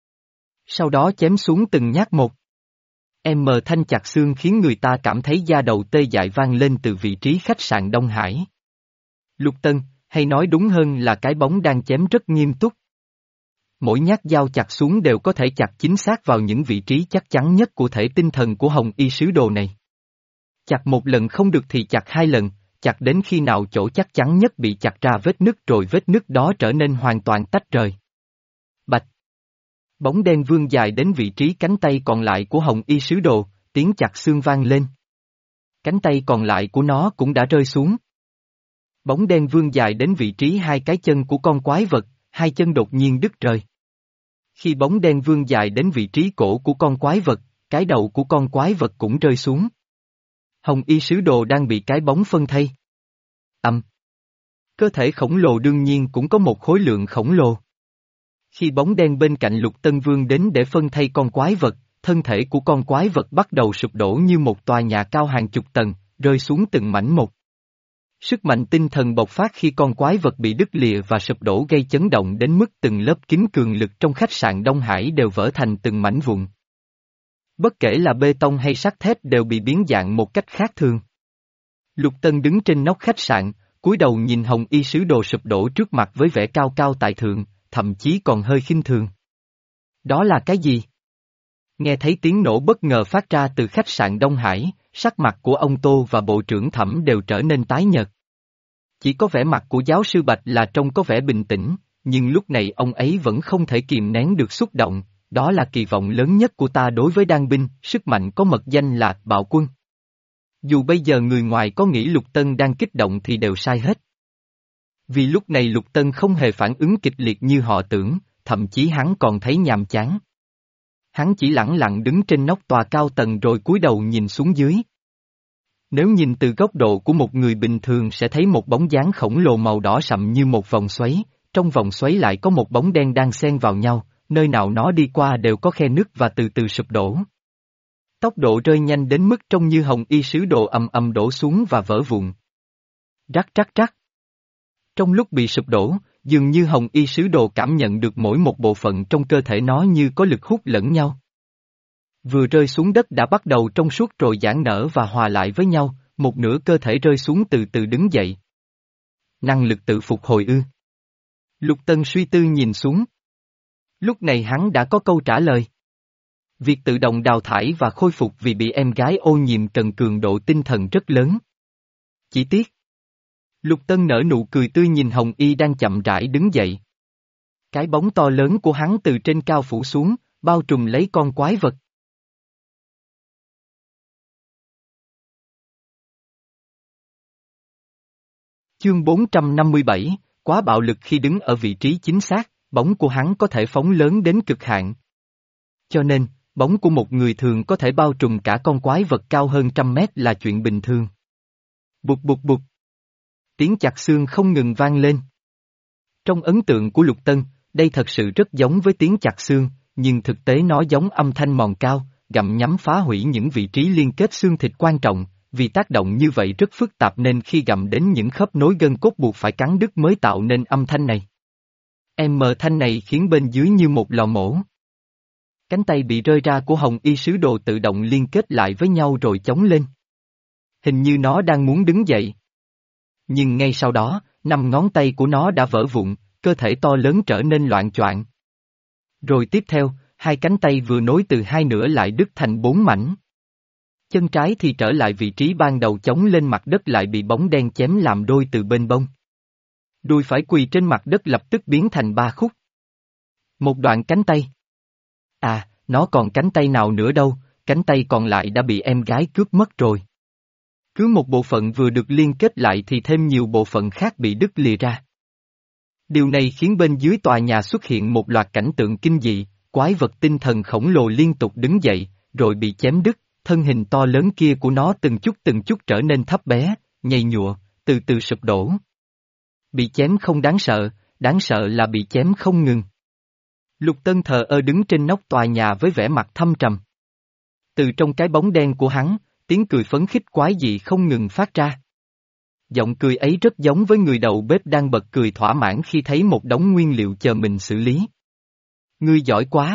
Sau đó chém xuống từng nhát một. Em mờ thanh chặt xương khiến người ta cảm thấy da đầu tê dại vang lên từ vị trí khách sạn Đông Hải. Lục Tân, hay nói đúng hơn là cái bóng đang chém rất nghiêm túc. Mỗi nhát dao chặt xuống đều có thể chặt chính xác vào những vị trí chắc chắn nhất của thể tinh thần của Hồng Y sứ đồ này. Chặt một lần không được thì chặt hai lần, chặt đến khi nào chỗ chắc chắn nhất bị chặt ra vết nứt rồi vết nứt đó trở nên hoàn toàn tách rời. Bạch! Bóng đen vươn dài đến vị trí cánh tay còn lại của Hồng Y sứ đồ, tiếng chặt xương vang lên. Cánh tay còn lại của nó cũng đã rơi xuống. Bóng đen vươn dài đến vị trí hai cái chân của con quái vật, hai chân đột nhiên đứt rời. Khi bóng đen vươn dài đến vị trí cổ của con quái vật, cái đầu của con quái vật cũng rơi xuống. Hồng Y sứ đồ đang bị cái bóng phân thây. Âm. Cơ thể khổng lồ đương nhiên cũng có một khối lượng khổng lồ. Khi bóng đen bên cạnh Lục Tân vươn đến để phân thây con quái vật, thân thể của con quái vật bắt đầu sụp đổ như một tòa nhà cao hàng chục tầng, rơi xuống từng mảnh một. Sức mạnh tinh thần bộc phát khi con quái vật bị đứt lìa và sụp đổ gây chấn động đến mức từng lớp kính cường lực trong khách sạn Đông Hải đều vỡ thành từng mảnh vụn. Bất kể là bê tông hay sắt thép đều bị biến dạng một cách khác thường. Lục Tân đứng trên nóc khách sạn, cúi đầu nhìn Hồng Y sứ đồ sụp đổ trước mặt với vẻ cao cao tại thượng, thậm chí còn hơi khinh thường. Đó là cái gì? Nghe thấy tiếng nổ bất ngờ phát ra từ khách sạn Đông Hải, sắc mặt của ông Tô và Bộ trưởng Thẩm đều trở nên tái nhợt. Chỉ có vẻ mặt của giáo sư Bạch là trông có vẻ bình tĩnh, nhưng lúc này ông ấy vẫn không thể kìm nén được xúc động, đó là kỳ vọng lớn nhất của ta đối với đan binh, sức mạnh có mật danh là Bạo Quân. Dù bây giờ người ngoài có nghĩ Lục Tân đang kích động thì đều sai hết. Vì lúc này Lục Tân không hề phản ứng kịch liệt như họ tưởng, thậm chí hắn còn thấy nhàm chán. Hắn chỉ lẳng lặng đứng trên nóc tòa cao tầng rồi cúi đầu nhìn xuống dưới. Nếu nhìn từ góc độ của một người bình thường sẽ thấy một bóng dáng khổng lồ màu đỏ sậm như một vòng xoáy, trong vòng xoáy lại có một bóng đen đang xen vào nhau, nơi nào nó đi qua đều có khe nứt và từ từ sụp đổ. Tốc độ rơi nhanh đến mức trông như Hồng Y sứ đồ ầm ầm đổ xuống và vỡ vụn. Rắc rắc rắc. Trong lúc bị sụp đổ, dường như Hồng Y sứ đồ cảm nhận được mỗi một bộ phận trong cơ thể nó như có lực hút lẫn nhau. Vừa rơi xuống đất đã bắt đầu trong suốt rồi giãn nở và hòa lại với nhau, một nửa cơ thể rơi xuống từ từ đứng dậy. Năng lực tự phục hồi ư? Lục Tân suy tư nhìn xuống. Lúc này hắn đã có câu trả lời. Việc tự động đào thải và khôi phục vì bị em gái ô nhiễm cần cường độ tinh thần rất lớn. Chỉ tiếc. Lục Tân nở nụ cười tươi nhìn Hồng Y đang chậm rãi đứng dậy. Cái bóng to lớn của hắn từ trên cao phủ xuống, bao trùm lấy con quái vật. Chương bốn trăm năm mươi bảy, quá bạo lực khi đứng ở vị trí chính xác, bóng của hắn có thể phóng lớn đến cực hạn. Cho nên, bóng của một người thường có thể bao trùm cả con quái vật cao hơn trăm mét là chuyện bình thường. Bụt bụt bụt. Tiếng chặt xương không ngừng vang lên. Trong ấn tượng của Lục Tân, đây thật sự rất giống với tiếng chặt xương, nhưng thực tế nó giống âm thanh mòn cao, gặm nhắm phá hủy những vị trí liên kết xương thịt quan trọng, vì tác động như vậy rất phức tạp nên khi gặm đến những khớp nối gân cốt buộc phải cắn đứt mới tạo nên âm thanh này. Em mờ thanh này khiến bên dưới như một lò mổ. Cánh tay bị rơi ra của Hồng Y sứ đồ tự động liên kết lại với nhau rồi chống lên. Hình như nó đang muốn đứng dậy. Nhưng ngay sau đó, năm ngón tay của nó đã vỡ vụn, cơ thể to lớn trở nên loạng choạng. Rồi tiếp theo, hai cánh tay vừa nối từ hai nửa lại đứt thành bốn mảnh. Chân trái thì trở lại vị trí ban đầu chống lên mặt đất lại bị bóng đen chém làm đôi từ bên bông. Đùi phải quỳ trên mặt đất lập tức biến thành ba khúc. Một đoạn cánh tay. À, nó còn cánh tay nào nữa đâu, cánh tay còn lại đã bị em gái cướp mất rồi. Cứ một bộ phận vừa được liên kết lại thì thêm nhiều bộ phận khác bị đứt lìa ra. Điều này khiến bên dưới tòa nhà xuất hiện một loạt cảnh tượng kinh dị, quái vật tinh thần khổng lồ liên tục đứng dậy, rồi bị chém đứt, thân hình to lớn kia của nó từng chút từng chút trở nên thấp bé, nhầy nhụa, từ từ sụp đổ. Bị chém không đáng sợ, đáng sợ là bị chém không ngừng. Lục Tân thờ ơ đứng trên nóc tòa nhà với vẻ mặt thâm trầm. Từ trong cái bóng đen của hắn, tiếng cười phấn khích quái dị không ngừng phát ra. Giọng cười ấy rất giống với người đầu bếp đang bật cười thỏa mãn khi thấy một đống nguyên liệu chờ mình xử lý. Ngươi giỏi quá!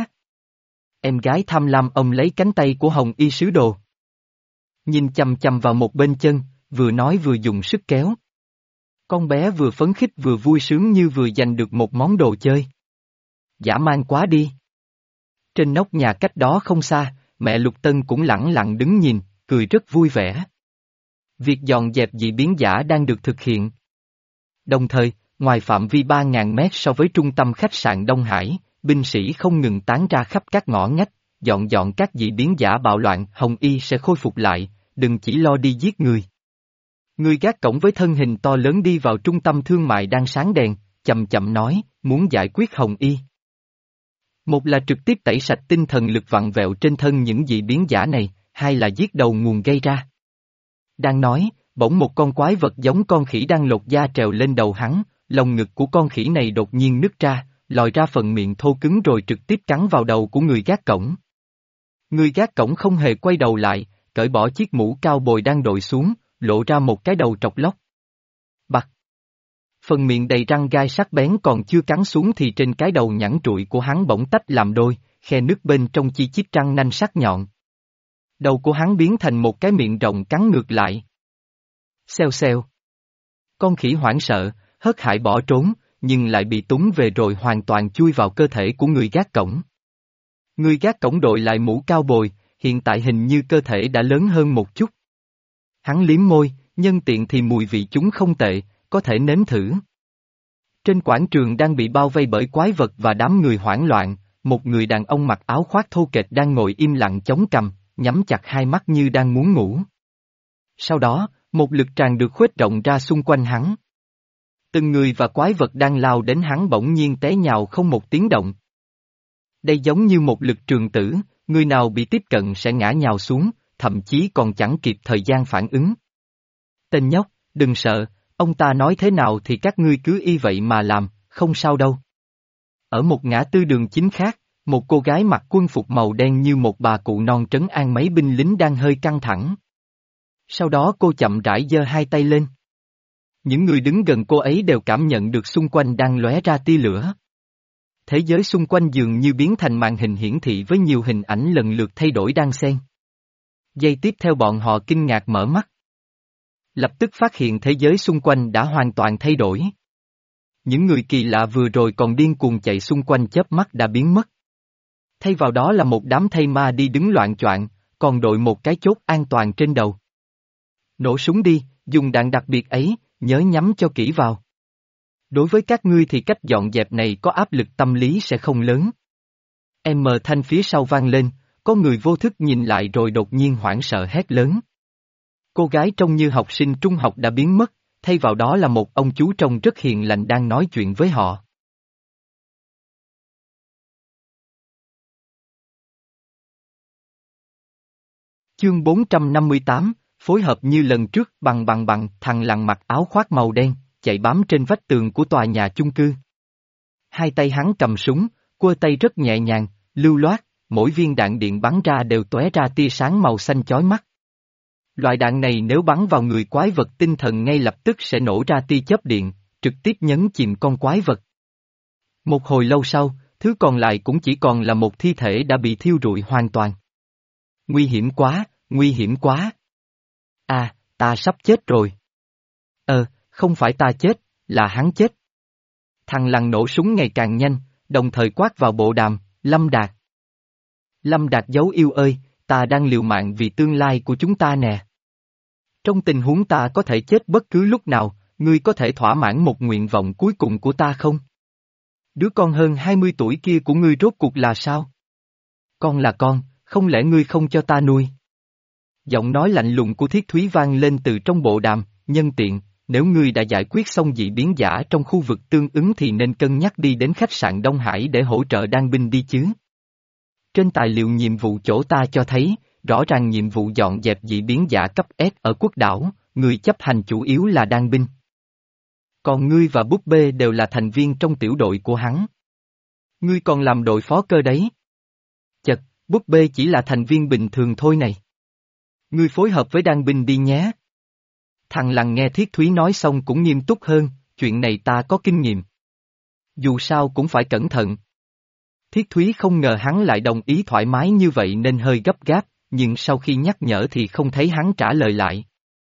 Em gái tham lam ôm lấy cánh tay của Hồng Y sứ đồ. Nhìn chằm chằm vào một bên chân, vừa nói vừa dùng sức kéo. Con bé vừa phấn khích vừa vui sướng như vừa giành được một món đồ chơi. Dã man quá đi! Trên nóc nhà cách đó không xa, mẹ Lục Tân cũng lẳng lặng đứng nhìn, cười rất vui vẻ. Việc dọn dẹp dị biến giả đang được thực hiện. Đồng thời, ngoài phạm vi ba nghìn mét so với trung tâm khách sạn Đông Hải, binh sĩ không ngừng tán ra khắp các ngõ ngách, dọn dọn các dị biến giả bạo loạn. Hồng Y sẽ khôi phục lại, đừng chỉ lo đi giết người. Người gác cổng với thân hình to lớn đi vào trung tâm thương mại đang sáng đèn, chậm chậm nói, muốn giải quyết Hồng Y. Một là trực tiếp tẩy sạch tinh thần lực vặn vẹo trên thân những dị biến giả này, hai là giết đầu nguồn gây ra. Đang nói, bỗng một con quái vật giống con khỉ đang lột da trèo lên đầu hắn, lồng ngực của con khỉ này đột nhiên nứt ra, lòi ra phần miệng thô cứng rồi trực tiếp cắn vào đầu của người gác cổng. Người gác cổng không hề quay đầu lại, cởi bỏ chiếc mũ cao bồi đang đội xuống, lộ ra một cái đầu trọc lóc. Bặt! Phần miệng đầy răng gai sắc bén còn chưa cắn xuống thì trên cái đầu nhẵn trụi của hắn bỗng tách làm đôi, khe nứt bên trong chi chít răng nanh sắc nhọn. Đầu của hắn biến thành một cái miệng rộng cắn ngược lại. Xèo xèo. Con khỉ hoảng sợ, hớt hải bỏ trốn, nhưng lại bị túng về rồi hoàn toàn chui vào cơ thể của người gác cổng. Người gác cổng đội lại mũ cao bồi, hiện tại hình như cơ thể đã lớn hơn một chút. Hắn liếm môi, nhân tiện thì mùi vị chúng không tệ, có thể nếm thử. Trên quảng trường đang bị bao vây bởi quái vật và đám người hoảng loạn, một người đàn ông mặc áo khoác thô kệch đang ngồi im lặng chống cằm, nhắm chặt hai mắt như đang muốn ngủ. Sau đó, một lực tràn được khuếch rộng ra xung quanh hắn. Từng người và quái vật đang lao đến hắn bỗng nhiên té nhào không một tiếng động. Đây giống như một lực trường tử, người nào bị tiếp cận sẽ ngã nhào xuống, thậm chí còn chẳng kịp thời gian phản ứng. Tên nhóc, đừng sợ, ông ta nói thế nào thì các ngươi cứ y vậy mà làm, không sao đâu. Ở một ngã tư đường chính khác, một cô gái mặc quân phục màu đen như một bà cụ non trấn an mấy binh lính đang hơi căng thẳng. Sau đó cô chậm rãi giơ hai tay lên. Những người đứng gần cô ấy đều cảm nhận được xung quanh đang lóe ra tia lửa. Thế giới xung quanh dường như biến thành màn hình hiển thị với nhiều hình ảnh lần lượt thay đổi đan xen. Giây tiếp theo bọn họ kinh ngạc mở mắt. Lập tức phát hiện thế giới xung quanh đã hoàn toàn thay đổi. Những người kỳ lạ vừa rồi còn điên cuồng chạy xung quanh chớp mắt đã biến mất. Thay vào đó là một đám thây ma đi đứng loạn choạng, còn đội một cái chốt an toàn trên đầu. Nổ súng đi, dùng đạn đặc biệt ấy, nhớ nhắm cho kỹ vào. Đối với các ngươi thì cách dọn dẹp này có áp lực tâm lý sẽ không lớn. Em mờ thanh phía sau vang lên, có người vô thức nhìn lại rồi đột nhiên hoảng sợ hét lớn. Cô gái trông như học sinh trung học đã biến mất, thay vào đó là một ông chú trông rất hiền lành đang nói chuyện với họ. Chương bốn trăm năm mươi tám, phối hợp như lần trước bằng bằng bằng, thằng lằn mặc áo khoác màu đen, chạy bám trên vách tường của tòa nhà chung cư. Hai tay hắn cầm súng, quơ tay rất nhẹ nhàng, lưu loát, mỗi viên đạn điện bắn ra đều tóe ra tia sáng màu xanh chói mắt. Loại đạn này nếu bắn vào người quái vật tinh thần ngay lập tức sẽ nổ ra tia chớp điện, trực tiếp nhấn chìm con quái vật. Một hồi lâu sau, thứ còn lại cũng chỉ còn là một thi thể đã bị thiêu rụi hoàn toàn. Nguy hiểm quá, nguy hiểm quá. À, ta sắp chết rồi. Ờ, không phải ta chết, là hắn chết. Thằng lằn nổ súng ngày càng nhanh, đồng thời quát vào bộ đàm, Lâm Đạt. Lâm Đạt dấu yêu ơi, ta đang liều mạng vì tương lai của chúng ta nè. Trong tình huống ta có thể chết bất cứ lúc nào, ngươi có thể thỏa mãn một nguyện vọng cuối cùng của ta không? Đứa con hơn hai mươi tuổi kia của ngươi rốt cuộc là sao? Con là con, không lẽ ngươi không cho ta nuôi? Giọng nói lạnh lùng của Thiết Thúy vang lên từ trong bộ đàm, nhân tiện, nếu ngươi đã giải quyết xong dị biến giả trong khu vực tương ứng thì nên cân nhắc đi đến khách sạn Đông Hải để hỗ trợ đan binh đi chứ. Trên tài liệu nhiệm vụ chỗ ta cho thấy, rõ ràng nhiệm vụ dọn dẹp dị biến giả cấp S ở quốc đảo, người chấp hành chủ yếu là đan binh. Còn ngươi và búp bê đều là thành viên trong tiểu đội của hắn. Ngươi còn làm đội phó cơ đấy. Chật, búp bê chỉ là thành viên bình thường thôi này. Ngươi phối hợp với đan binh đi nhé. Thằng lằn nghe Thiết Thúy nói xong cũng nghiêm túc hơn, chuyện này ta có kinh nghiệm. Dù sao cũng phải cẩn thận. Thiết Thúy không ngờ hắn lại đồng ý thoải mái như vậy nên hơi gấp gáp, nhưng sau khi nhắc nhở thì không thấy hắn trả lời lại.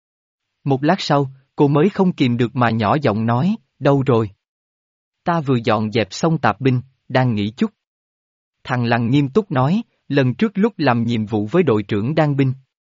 Một lát sau, cô mới không kìm được mà nhỏ giọng nói, đâu rồi? Ta vừa dọn dẹp xong tạp binh, đang nghỉ chút. Thằng lằn nghiêm túc nói, lần trước lúc làm nhiệm vụ với đội trưởng đan binh.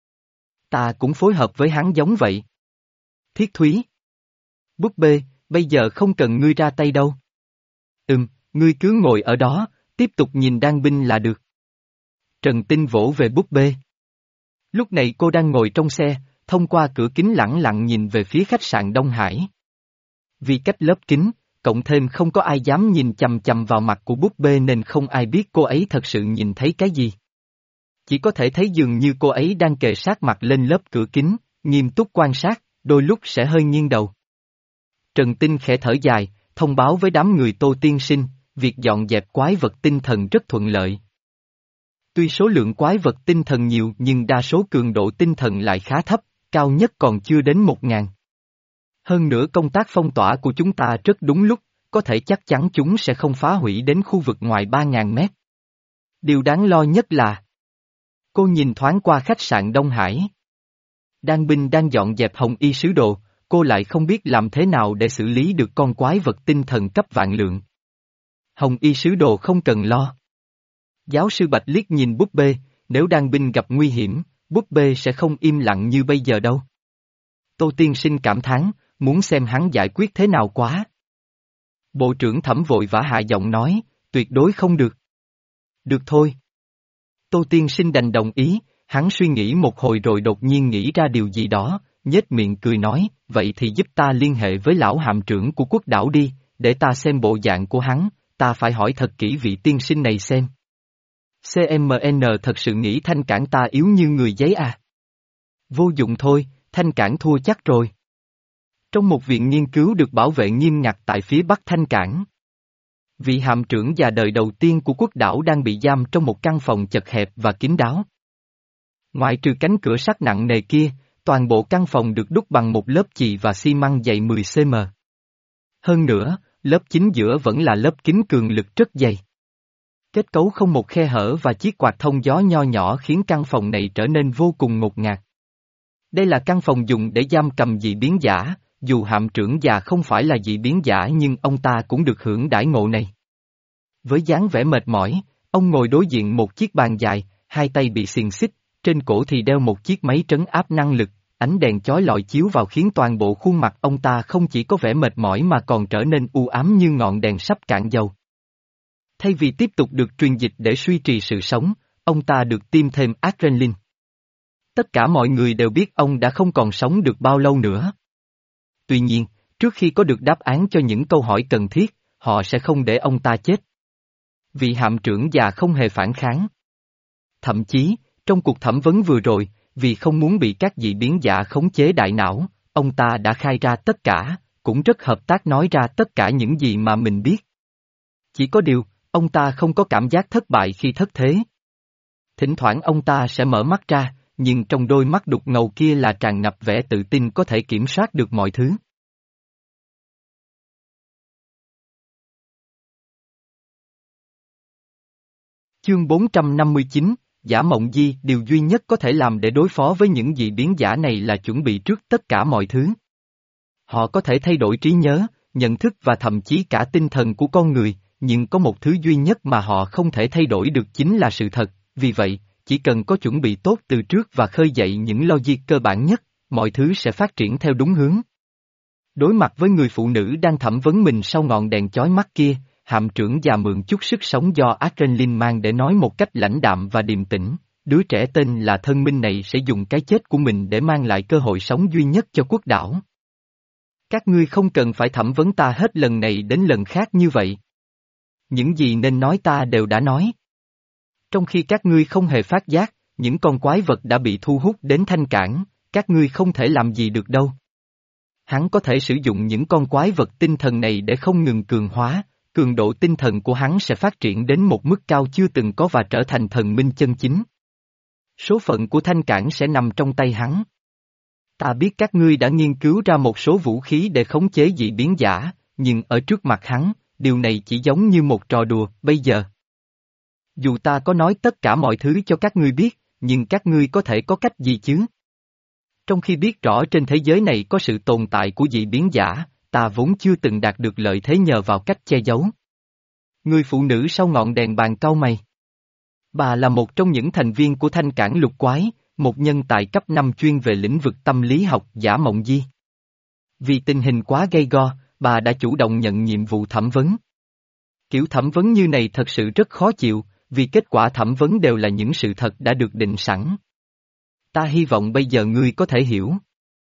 Ta cũng phối hợp với hắn giống vậy. Thiết Thúy. Búp bê, bây giờ không cần ngươi ra tay đâu. Ừm, ngươi cứ ngồi ở đó, tiếp tục nhìn đan binh là được. Trần Tinh vỗ về búp bê. Lúc này cô đang ngồi trong xe, thông qua cửa kính lẳng lặng nhìn về phía khách sạn Đông Hải. Vì cách lớp kính, cộng thêm không có ai dám nhìn chằm chằm vào mặt của búp bê nên không ai biết cô ấy thật sự nhìn thấy cái gì. Chỉ có thể thấy dường như cô ấy đang kề sát mặt lên lớp cửa kính, nghiêm túc quan sát, đôi lúc sẽ hơi nghiêng đầu. Trần Tinh khẽ thở dài, thông báo với đám người Tô tiên sinh, việc dọn dẹp quái vật tinh thần rất thuận lợi. Tuy số lượng quái vật tinh thần nhiều nhưng đa số cường độ tinh thần lại khá thấp, cao nhất còn chưa đến một ngàn. Hơn nữa công tác phong tỏa của chúng ta rất đúng lúc, có thể chắc chắn chúng sẽ không phá hủy đến khu vực ngoài ba ngàn mét. Điều đáng lo nhất là cô nhìn thoáng qua khách sạn Đông Hải. Đan binh đang dọn dẹp Hồng Y sứ đồ, cô lại không biết làm thế nào để xử lý được con quái vật tinh thần cấp vạn lượng. Hồng Y sứ đồ không cần lo. Giáo sư Bạch liếc nhìn búp bê, nếu đan binh gặp nguy hiểm, búp bê sẽ không im lặng như bây giờ đâu. Tô tiên sinh cảm thán, muốn xem hắn giải quyết thế nào quá. Bộ trưởng Thẩm vội vã hạ giọng nói, tuyệt đối không được. Được thôi. Tô tiên sinh đành đồng ý, hắn suy nghĩ một hồi rồi đột nhiên nghĩ ra điều gì đó, nhếch miệng cười nói, vậy thì giúp ta liên hệ với lão hạm trưởng của quốc đảo đi, để ta xem bộ dạng của hắn, ta phải hỏi thật kỹ vị tiên sinh này xem. xê em en thật sự nghĩ Thanh Cảng ta yếu như người giấy à? Vô dụng thôi, Thanh Cảng thua chắc rồi. Trong một viện nghiên cứu được bảo vệ nghiêm ngặt tại phía bắc Thanh Cảng, vị hạm trưởng già đời đầu tiên của quốc đảo đang bị giam trong một căn phòng chật hẹp và kín đáo. Ngoại trừ cánh cửa sắt nặng nề kia, toàn bộ căn phòng được đúc bằng một lớp chì và xi măng dày mười xăng-ti-mét. Hơn nữa, lớp chính giữa vẫn là lớp kính cường lực rất dày. Kết cấu không một khe hở và chiếc quạt thông gió nho nhỏ khiến căn phòng này trở nên vô cùng ngột ngạt. Đây là căn phòng dùng để giam cầm dị biến giả, dù hạm trưởng già không phải là dị biến giả nhưng ông ta cũng được hưởng đãi ngộ này. Với dáng vẻ mệt mỏi, ông ngồi đối diện một chiếc bàn dài, hai tay bị xiềng xích, trên cổ thì đeo một chiếc máy trấn áp năng lực, ánh đèn chói lọi chiếu vào khiến toàn bộ khuôn mặt ông ta không chỉ có vẻ mệt mỏi mà còn trở nên u ám như ngọn đèn sắp cạn dầu. Thay vì tiếp tục được truyền dịch để duy trì sự sống, ông ta được tiêm thêm adrenaline. Tất cả mọi người đều biết ông đã không còn sống được bao lâu nữa. Tuy nhiên, trước khi có được đáp án cho những câu hỏi cần thiết, họ sẽ không để ông ta chết. Vị hạm trưởng già không hề phản kháng. Thậm chí, trong cuộc thẩm vấn vừa rồi, vì không muốn bị các dị biến giả khống chế đại não, ông ta đã khai ra tất cả, cũng rất hợp tác nói ra tất cả những gì mà mình biết. Chỉ có điều, ông ta không có cảm giác thất bại khi thất thế. Thỉnh thoảng ông ta sẽ mở mắt ra, nhưng trong đôi mắt đục ngầu kia là tràn ngập vẻ tự tin có thể kiểm soát được mọi thứ. Chương bốn trăm năm mươi chín, Giả Mộng Di, điều duy nhất có thể làm để đối phó với những dị biến giả này là chuẩn bị trước tất cả mọi thứ. Họ có thể thay đổi trí nhớ, nhận thức và thậm chí cả tinh thần của con người, nhưng có một thứ duy nhất mà họ không thể thay đổi được chính là sự thật, vì vậy, chỉ cần có chuẩn bị tốt từ trước và khơi dậy những logic cơ bản nhất, mọi thứ sẽ phát triển theo đúng hướng. Đối mặt với người phụ nữ đang thẩm vấn mình sau ngọn đèn chói mắt kia, hạm trưởng già mượn chút sức sống do adrenaline mang để nói một cách lãnh đạm và điềm tĩnh, đứa trẻ tên là Thân Minh này sẽ dùng cái chết của mình để mang lại cơ hội sống duy nhất cho quốc đảo. Các ngươi không cần phải thẩm vấn ta hết lần này đến lần khác như vậy. Những gì nên nói ta đều đã nói. Trong khi các ngươi không hề phát giác, những con quái vật đã bị thu hút đến thanh cảng, các ngươi không thể làm gì được đâu. Hắn có thể sử dụng những con quái vật tinh thần này để không ngừng cường hóa, cường độ tinh thần của hắn sẽ phát triển đến một mức cao chưa từng có và trở thành thần minh chân chính. Số phận của thanh cảng sẽ nằm trong tay hắn. Ta biết các ngươi đã nghiên cứu ra một số vũ khí để khống chế dị biến giả, nhưng ở trước mặt hắn, điều này chỉ giống như một trò đùa, bây giờ. Dù ta có nói tất cả mọi thứ cho các ngươi biết, nhưng các ngươi có thể có cách gì chứ? Trong khi biết rõ trên thế giới này có sự tồn tại của dị biến giả, ta vốn chưa từng đạt được lợi thế nhờ vào cách che giấu. Người phụ nữ sau ngọn đèn bàn cau mày. Bà là một trong những thành viên của thanh cảng lục quái, một nhân tài cấp năm chuyên về lĩnh vực tâm lý học Giả Mộng Di. Vì tình hình quá gay go, bà đã chủ động nhận nhiệm vụ thẩm vấn. Kiểu thẩm vấn như này thật sự rất khó chịu, vì kết quả thẩm vấn đều là những sự thật đã được định sẵn. Ta hy vọng bây giờ ngươi có thể hiểu.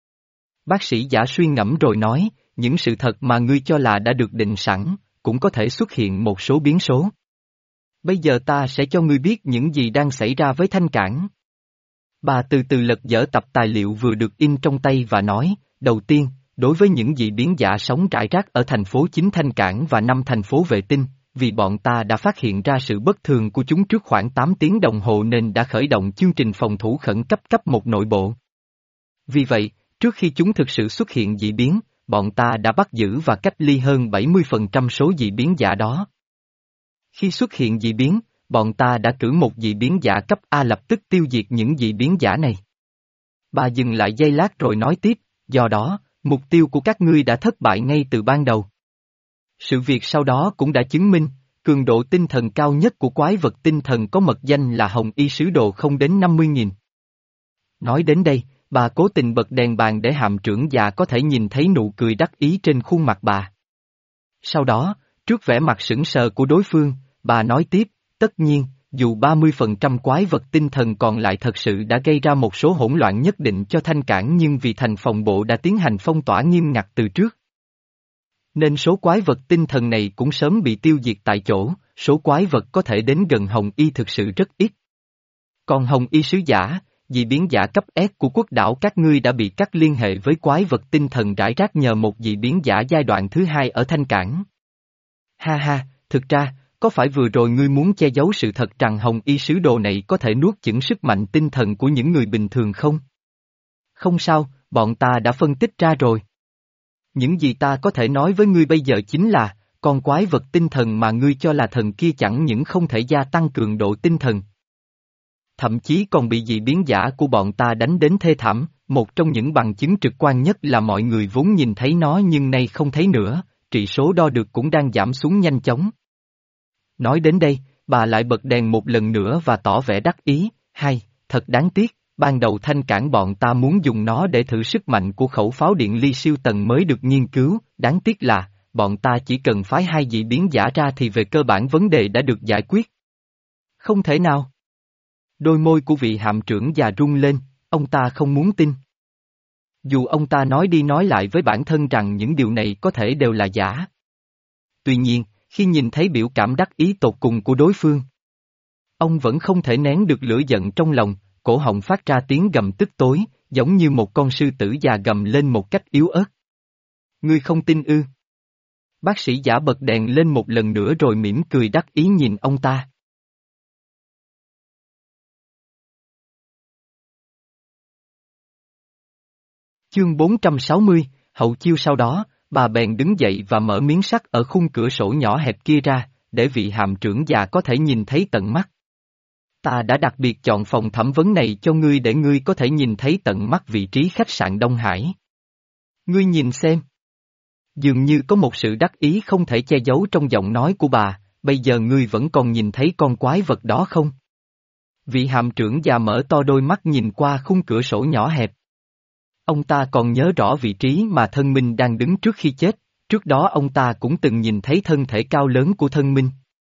Bác sĩ Giả suy ngẫm rồi nói, những sự thật mà ngươi cho là đã được định sẵn, cũng có thể xuất hiện một số biến số. Bây giờ ta sẽ cho ngươi biết những gì đang xảy ra với thanh cảng. Bà từ từ lật dở tập tài liệu vừa được in trong tay và nói, đầu tiên, đối với những dị biến giả sống rải rác ở thành phố chính Thanh Cảng và năm thành phố vệ tinh, vì bọn ta đã phát hiện ra sự bất thường của chúng trước khoảng tám tiếng đồng hồ nên đã khởi động chương trình phòng thủ khẩn cấp cấp một nội bộ. Vì vậy, trước khi chúng thực sự xuất hiện dị biến, bọn ta đã bắt giữ và cách ly hơn bảy mươi phần trăm số dị biến giả đó. Khi xuất hiện dị biến, bọn ta đã cử một dị biến giả cấp A lập tức tiêu diệt những dị biến giả này. Bà dừng lại giây lát rồi nói tiếp, do đó, mục tiêu của các ngươi đã thất bại ngay từ ban đầu. Sự việc sau đó cũng đã chứng minh, cường độ tinh thần cao nhất của quái vật tinh thần có mật danh là Hồng Y Sứ Đồ không đến năm mươi nghìn. Nói đến đây, bà cố tình bật đèn bàn để hạm trưởng già có thể nhìn thấy nụ cười đắc ý trên khuôn mặt bà. Sau đó, trước vẻ mặt sững sờ của đối phương, bà nói tiếp, tất nhiên, dù ba mươi phần trăm quái vật tinh thần còn lại thật sự đã gây ra một số hỗn loạn nhất định cho Thanh Cảng nhưng vì thành phòng bộ đã tiến hành phong tỏa nghiêm ngặt từ trước. Nên số quái vật tinh thần này cũng sớm bị tiêu diệt tại chỗ, số quái vật có thể đến gần Hồng Y thực sự rất ít. Còn Hồng Y sứ giả, dị biến giả cấp S của quốc đảo các ngươi đã bị cắt liên hệ với quái vật tinh thần rải rác nhờ một dị biến giả giai đoạn thứ hai ở Thanh Cảng. Ha ha, thực ra, có phải vừa rồi ngươi muốn che giấu sự thật rằng Hồng Y sứ đồ này có thể nuốt chửng sức mạnh tinh thần của những người bình thường không? Không sao, bọn ta đã phân tích ra rồi. Những gì ta có thể nói với ngươi bây giờ chính là, con quái vật tinh thần mà ngươi cho là thần kia chẳng những không thể gia tăng cường độ tinh thần. Thậm chí còn bị dị biến giả của bọn ta đánh đến thê thảm, một trong những bằng chứng trực quan nhất là mọi người vốn nhìn thấy nó nhưng nay không thấy nữa, trị số đo được cũng đang giảm xuống nhanh chóng. Nói đến đây, bà lại bật đèn một lần nữa và tỏ vẻ đắc ý, hay, thật đáng tiếc, ban đầu Thanh Cảng bọn ta muốn dùng nó để thử sức mạnh của khẩu pháo điện ly siêu tần mới được nghiên cứu, đáng tiếc là, bọn ta chỉ cần phái hai dị biến giả ra thì về cơ bản vấn đề đã được giải quyết. Không thể nào. Đôi môi của vị hạm trưởng già rung lên, ông ta không muốn tin. Dù ông ta nói đi nói lại với bản thân rằng những điều này có thể đều là giả. Tuy nhiên, khi nhìn thấy biểu cảm đắc ý tột cùng của đối phương, ông vẫn không thể nén được lửa giận trong lòng, cổ họng phát ra tiếng gầm tức tối, giống như một con sư tử già gầm lên một cách yếu ớt. Ngươi không tin ư? Bác sĩ giả bật đèn lên một lần nữa rồi mỉm cười đắc ý nhìn ông ta. Chương bốn trăm sáu mươi, hậu chiêu sau đó, bà bèn đứng dậy và mở miếng sắt ở khung cửa sổ nhỏ hẹp kia ra, để vị hạm trưởng già có thể nhìn thấy tận mắt. Ta đã đặc biệt chọn phòng thẩm vấn này cho ngươi để ngươi có thể nhìn thấy tận mắt vị trí khách sạn Đông Hải. Ngươi nhìn xem. Dường như có một sự đắc ý không thể che giấu trong giọng nói của bà, bây giờ ngươi vẫn còn nhìn thấy con quái vật đó không? Vị hạm trưởng già mở to đôi mắt nhìn qua khung cửa sổ nhỏ hẹp. Ông ta còn nhớ rõ vị trí mà thân minh đang đứng trước khi chết, trước đó ông ta cũng từng nhìn thấy thân thể cao lớn của thân minh.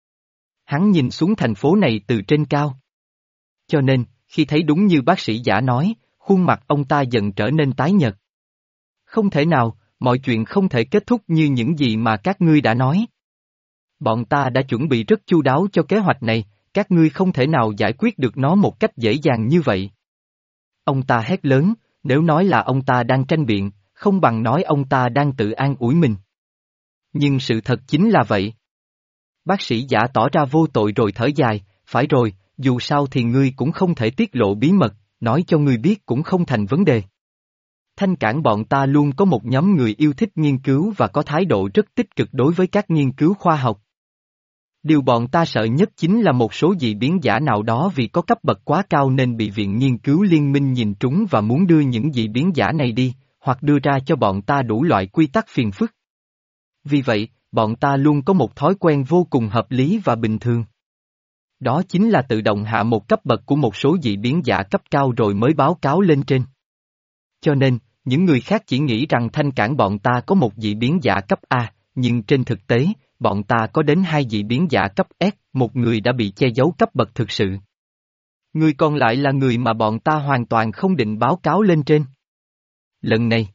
Hắn nhìn xuống thành phố này từ trên cao. Cho nên, khi thấy đúng như bác sĩ giả nói, khuôn mặt ông ta dần trở nên tái nhợt. Không thể nào, mọi chuyện không thể kết thúc như những gì mà các ngươi đã nói. Bọn ta đã chuẩn bị rất chu đáo cho kế hoạch này, các ngươi không thể nào giải quyết được nó một cách dễ dàng như vậy. Ông ta hét lớn, nếu nói là ông ta đang tranh biện, không bằng nói ông ta đang tự an ủi mình. Nhưng sự thật chính là vậy. Bác sĩ giả tỏ ra vô tội rồi thở dài, phải rồi, dù sao thì ngươi cũng không thể tiết lộ bí mật, nói cho ngươi biết cũng không thành vấn đề. Thanh Cảng bọn ta luôn có một nhóm người yêu thích nghiên cứu và có thái độ rất tích cực đối với các nghiên cứu khoa học. Điều bọn ta sợ nhất chính là một số dị biến giả nào đó vì có cấp bậc quá cao nên bị Viện Nghiên cứu Liên minh nhìn trúng và muốn đưa những dị biến giả này đi, hoặc đưa ra cho bọn ta đủ loại quy tắc phiền phức. Vì vậy, bọn ta luôn có một thói quen vô cùng hợp lý và bình thường. Đó chính là tự động hạ một cấp bậc của một số dị biến giả cấp cao rồi mới báo cáo lên trên. Cho nên, những người khác chỉ nghĩ rằng Thanh Cảng bọn ta có một dị biến giả cấp A, nhưng trên thực tế, bọn ta có đến hai dị biến giả cấp S, một người đã bị che giấu cấp bậc thực sự. Người còn lại là người mà bọn ta hoàn toàn không định báo cáo lên trên. Lần này,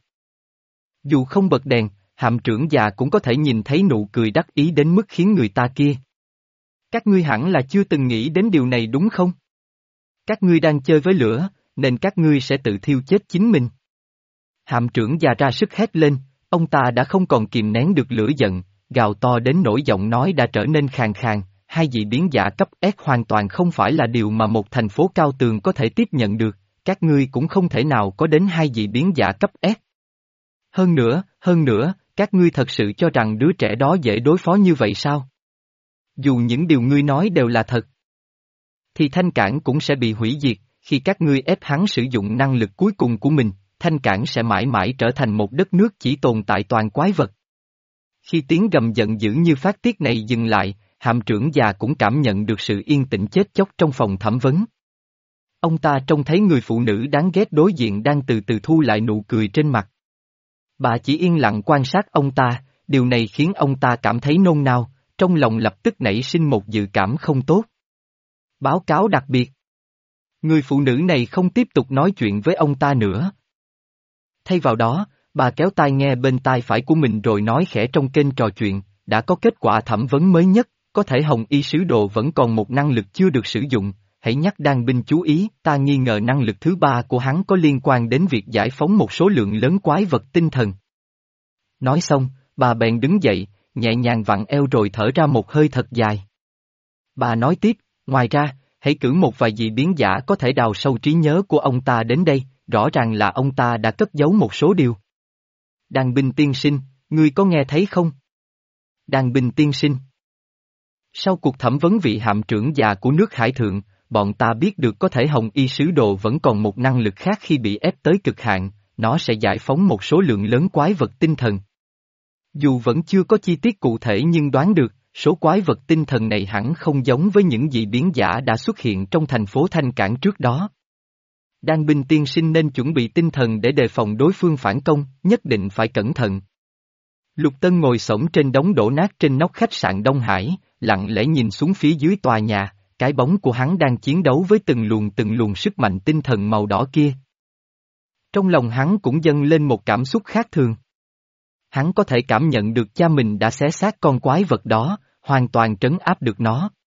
dù không bật đèn, hạm trưởng già cũng có thể nhìn thấy nụ cười đắc ý đến mức khiến người ta kia. Các ngươi hẳn là chưa từng nghĩ đến điều này đúng không? Các ngươi đang chơi với lửa, nên các ngươi sẽ tự thiêu chết chính mình. Hạm trưởng già ra sức hét lên, ông ta đã không còn kìm nén được lửa giận, gào to đến nỗi giọng nói đã trở nên khàn khàn, hai dị biến giả cấp S hoàn toàn không phải là điều mà một thành phố cao tường có thể tiếp nhận được, các ngươi cũng không thể nào có đến hai dị biến giả cấp S. Hơn nữa, hơn nữa, các ngươi thật sự cho rằng đứa trẻ đó dễ đối phó như vậy sao? Dù những điều ngươi nói đều là thật, thì Thanh Cảng cũng sẽ bị hủy diệt, khi các ngươi ép hắn sử dụng năng lực cuối cùng của mình, Thanh Cảng sẽ mãi mãi trở thành một đất nước chỉ tồn tại toàn quái vật. Khi tiếng gầm giận dữ như phát tiết này dừng lại, hạm trưởng già cũng cảm nhận được sự yên tĩnh chết chóc trong phòng thẩm vấn. Ông ta trông thấy người phụ nữ đáng ghét đối diện đang từ từ thu lại nụ cười trên mặt. Bà chỉ yên lặng quan sát ông ta, điều này khiến ông ta cảm thấy nôn nao, trong lòng lập tức nảy sinh một dự cảm không tốt. Báo cáo đặc biệt. Người phụ nữ này không tiếp tục nói chuyện với ông ta nữa. Thay vào đó, bà kéo tai nghe bên tai phải của mình rồi nói khẽ trong kênh trò chuyện, đã có kết quả thẩm vấn mới nhất, có thể Hồng Y sứ đồ vẫn còn một năng lực chưa được sử dụng, hãy nhắc đàn binh chú ý, ta nghi ngờ năng lực thứ ba của hắn có liên quan đến việc giải phóng một số lượng lớn quái vật tinh thần. Nói xong, bà bèn đứng dậy, nhẹ nhàng vặn eo rồi thở ra một hơi thật dài. Bà nói tiếp, ngoài ra, hãy cử một vài dị biến giả có thể đào sâu trí nhớ của ông ta đến đây, rõ ràng là ông ta đã cất giấu một số điều. Đàn binh tiên sinh, ngươi có nghe thấy không? Đàn binh tiên sinh. Sau cuộc thẩm vấn vị hạm trưởng già của nước Hải Thượng, bọn ta biết được có thể Hồng Y sứ đồ vẫn còn một năng lực khác khi bị ép tới cực hạn, nó sẽ giải phóng một số lượng lớn quái vật tinh thần. Dù vẫn chưa có chi tiết cụ thể nhưng đoán được, số quái vật tinh thần này hẳn không giống với những dị biến giả đã xuất hiện trong thành phố Thanh Cảng trước đó. Đan binh tiên sinh nên chuẩn bị tinh thần để đề phòng đối phương phản công, nhất định phải cẩn thận. Lục Tân ngồi xổm trên đống đổ nát trên nóc khách sạn Đông Hải, lặng lẽ nhìn xuống phía dưới tòa nhà, cái bóng của hắn đang chiến đấu với từng luồng từng luồng sức mạnh tinh thần màu đỏ kia. Trong lòng hắn cũng dâng lên một cảm xúc khác thường. Hắn có thể cảm nhận được cha mình đã xé xác con quái vật đó, hoàn toàn trấn áp được nó.